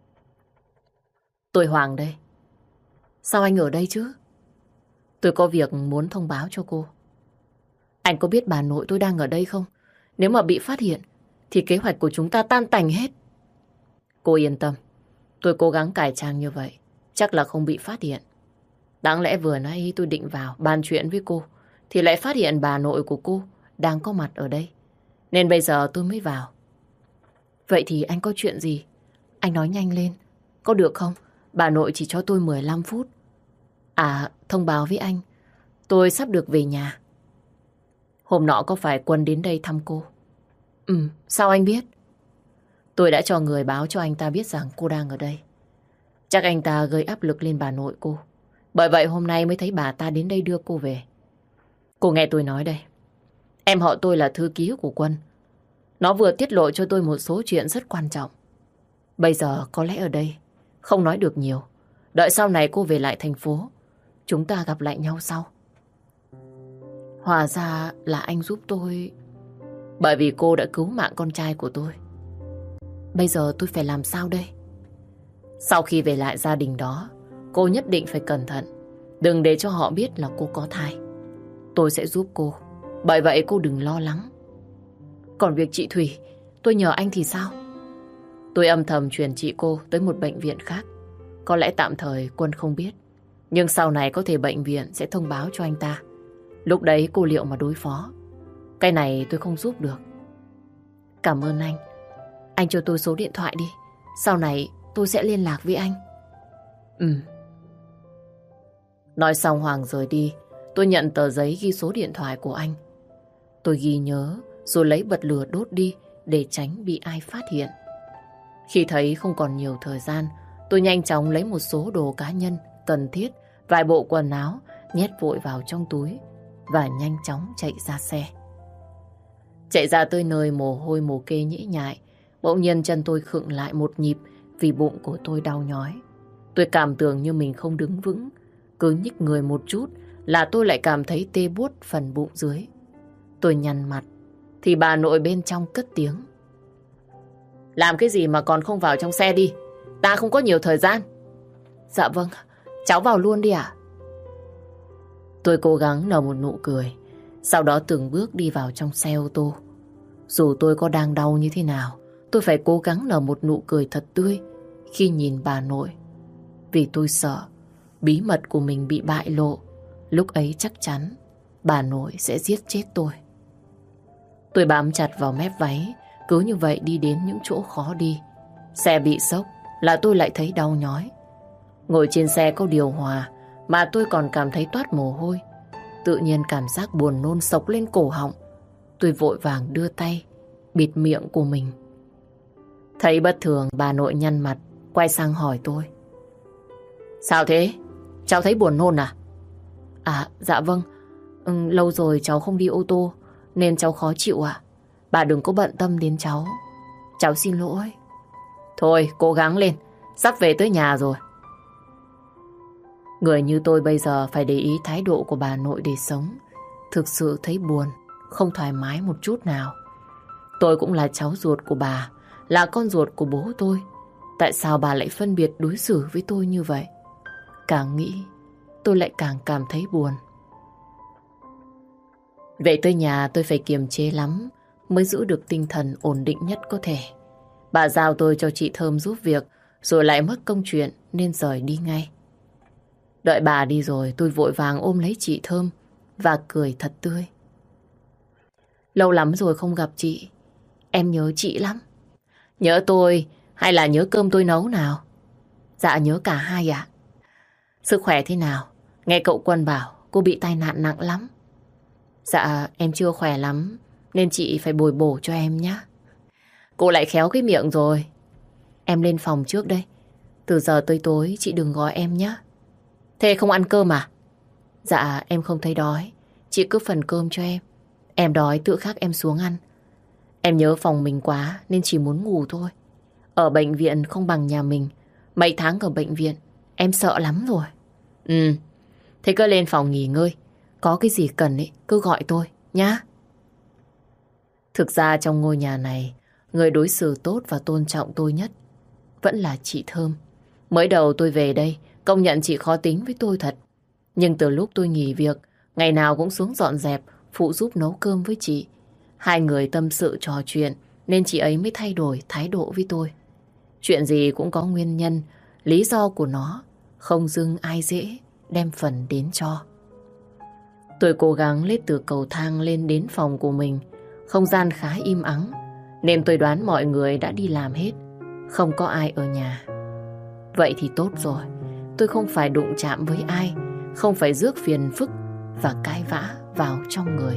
Speaker 1: Tôi Hoàng đây. Sao anh ở đây chứ? Tôi có việc muốn thông báo cho cô. Anh có biết bà nội tôi đang ở đây không? Nếu mà bị phát hiện thì kế hoạch của chúng ta tan tành hết. Cô yên tâm, tôi cố gắng cải trang như vậy, chắc là không bị phát hiện. Đáng lẽ vừa nãy tôi định vào bàn chuyện với cô thì lại phát hiện bà nội của cô đang có mặt ở đây, nên bây giờ tôi mới vào. Vậy thì anh có chuyện gì? Anh nói nhanh lên, có được không? Bà nội chỉ cho tôi mười lăm phút. À, thông báo với anh, tôi sắp được về nhà. Hôm nọ có phải Quân đến đây thăm cô? Ừ, sao anh biết? Tôi đã cho người báo cho anh ta biết rằng cô đang ở đây. Chắc anh ta gây áp lực lên bà nội cô. Bởi vậy hôm nay mới thấy bà ta đến đây đưa cô về. Cô nghe tôi nói đây. Em họ tôi là thư ký của Quân. Nó vừa tiết lộ cho tôi một số chuyện rất quan trọng. Bây giờ có lẽ ở đây không nói được nhiều. Đợi sau này cô về lại thành phố, chúng ta gặp lại nhau sau. Hóa ra là anh giúp tôi. Bởi vì cô đã cứu mạng con trai của tôi. Bây giờ tôi phải làm sao đây? Sau khi về lại gia đình đó, cô nhất định phải cẩn thận. Đừng để cho họ biết là cô có thai. Tôi sẽ giúp cô. Bởi vậy cô đừng lo lắng. Còn việc chị Thủy, tôi nhờ anh thì sao? Tôi âm thầm chuyển chị cô tới một bệnh viện khác. Có lẽ tạm thời Quân không biết, nhưng sau này có thể bệnh viện sẽ thông báo cho anh ta. Lúc đấy cô liệu mà đối phó. Cái này tôi không giúp được. Cảm ơn anh. Anh cho tôi số điện thoại đi. Sau này tôi sẽ liên lạc với anh. Ừ. Nói xong Hoàng rời đi. Tôi nhận tờ giấy ghi số điện thoại của anh. Tôi ghi nhớ rồi lấy bật lửa đốt đi để tránh bị ai phát hiện. Khi thấy không còn nhiều thời gian, tôi nhanh chóng lấy một số đồ cá nhân cần thiết, vài bộ quần áo nhét vội vào trong túi và nhanh chóng chạy ra xe. Chạy ra tới nơi mồ hôi mồ kê nhễ nhại, bỗng nhiên chân tôi khựng lại một nhịp vì bụng của tôi đau nhói. Tôi cảm tưởng như mình không đứng vững, cứ nhích người một chút là tôi lại cảm thấy tê buốt phần bụng dưới. Tôi nhăn mặt thì bà nội bên trong cất tiếng: Làm cái gì mà còn không vào trong xe đi, ta không có nhiều thời gian. Dạ vâng, cháu vào luôn đi ạ. Tôi cố gắng nở một nụ cười, sau đó từng bước đi vào trong xe ô tô. Dù tôi có đang đau như thế nào, tôi phải cố gắng nở một nụ cười thật tươi khi nhìn bà nội. Vì tôi sợ bí mật của mình bị bại lộ. Lúc ấy chắc chắn bà nội sẽ giết chết tôi. Tôi bám chặt vào mép váy, cứ như vậy đi đến những chỗ khó đi. Xe bị sốc là tôi lại thấy đau nhói. Ngồi trên xe có điều hòa mà tôi còn cảm thấy toát mồ hôi. Tự nhiên cảm giác buồn nôn xộc lên cổ họng. Tôi vội vàng đưa tay bịt miệng của mình. Thấy bất thường, bà nội nhăn mặt quay sang hỏi tôi: Sao thế? cháu thấy buồn nôn à? À, dạ vâng. Ừ, lâu rồi cháu không đi ô tô nên cháu khó chịu ạ. Bà đừng có bận tâm đến cháu. Cháu xin lỗi. Thôi, cố gắng lên. Sắp về tới nhà rồi. Người như tôi bây giờ phải để ý thái độ của bà nội để sống. Thực sự thấy buồn, không thoải mái một chút nào. Tôi cũng là cháu ruột của bà, là con ruột của bố tôi. Tại sao bà lại phân biệt đối xử với tôi như vậy? Càng nghĩ, tôi lại càng cảm thấy buồn. Về tới nhà tôi phải kiềm chế lắm mới giữ được tinh thần ổn định nhất có thể. Bà giao tôi cho chị Thơm giúp việc, rồi lại mất công chuyện nên rời đi ngay. Đợi bà đi rồi tôi vội vàng ôm lấy chị Thơm và cười thật tươi. Lâu lắm rồi không gặp chị, em nhớ chị lắm. Nhớ tôi hay là nhớ cơm tôi nấu nào? Dạ nhớ cả hai ạ. Sức khỏe thế nào? Nghe cậu Quân bảo cô bị tai nạn nặng lắm. Dạ em chưa khỏe lắm nên chị phải bồi bổ cho em nhé. Cô lại khéo cái miệng rồi. Em lên phòng trước đây. Từ giờ tới tối chị đừng gọi em nhé. Thế không ăn cơm à? Dạ em không thấy đói. Chị cứ phần cơm cho em. Em đói tự khắc em xuống ăn. Em nhớ phòng mình quá nên chỉ muốn ngủ thôi. Ở bệnh viện không bằng nhà mình. Mấy tháng ở bệnh viện em sợ lắm rồi. Ừ, thế cứ lên phòng nghỉ ngơi. Có cái gì cần ấy cứ gọi tôi nhá. Thực ra trong ngôi nhà này, người đối xử tốt và tôn trọng tôi nhất vẫn là chị Thơm. Mới đầu tôi về đây, công nhận chị khó tính với tôi thật. Nhưng từ lúc tôi nghỉ việc, ngày nào cũng xuống dọn dẹp, phụ giúp nấu cơm với chị. Hai người tâm sự trò chuyện, nên chị ấy mới thay đổi thái độ với tôi. Chuyện gì cũng có nguyên nhân, lý do của nó, không dưng ai dễ đem phần đến cho. Tôi cố gắng lết từ cầu thang lên đến phòng của mình. Không gian khá im ắng, nên tôi đoán mọi người đã đi làm hết, không có ai ở nhà. Vậy thì tốt rồi, tôi không phải đụng chạm với ai, không phải rước phiền phức và cãi vã vào trong người.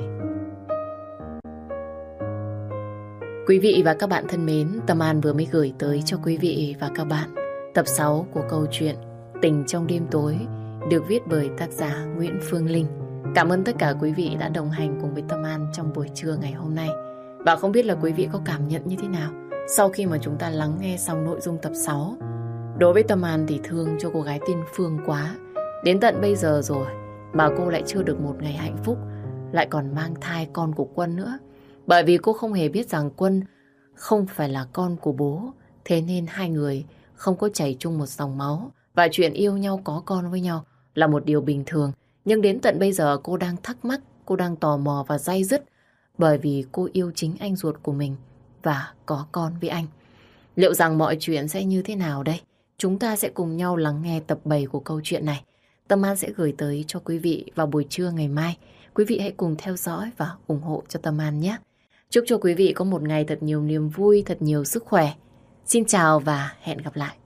Speaker 1: Quý vị và các bạn thân mến, Tâm An vừa mới gửi tới cho quý vị và các bạn tập sáu của câu chuyện Tình trong đêm tối, được viết bởi tác giả Nguyễn Phương Linh. Cảm ơn tất cả quý vị đã đồng hành cùng với Tâm An trong buổi trưa ngày hôm nay. Và không biết là quý vị có cảm nhận như thế nào sau khi mà chúng ta lắng nghe xong nội dung tập sáu. Đối với Tâm An thì thương cho cô gái tên Phương quá. Đến tận bây giờ rồi mà cô lại chưa được một ngày hạnh phúc, lại còn mang thai con của Quân nữa. Bởi vì cô không hề biết rằng Quân không phải là con của bố, thế nên hai người không có chảy chung một dòng máu. Và chuyện yêu nhau có con với nhau là một điều bình thường. Nhưng đến tận bây giờ cô đang thắc mắc, cô đang tò mò và day dứt bởi vì cô yêu chính anh ruột của mình và có con với anh. Liệu rằng mọi chuyện sẽ như thế nào đây? Chúng ta sẽ cùng nhau lắng nghe tập bảy của câu chuyện này. Tâm An sẽ gửi tới cho quý vị vào buổi trưa ngày mai. Quý vị hãy cùng theo dõi và ủng hộ cho Tâm An nhé. Chúc cho quý vị có một ngày thật nhiều niềm vui, thật nhiều sức khỏe. Xin chào và hẹn gặp lại.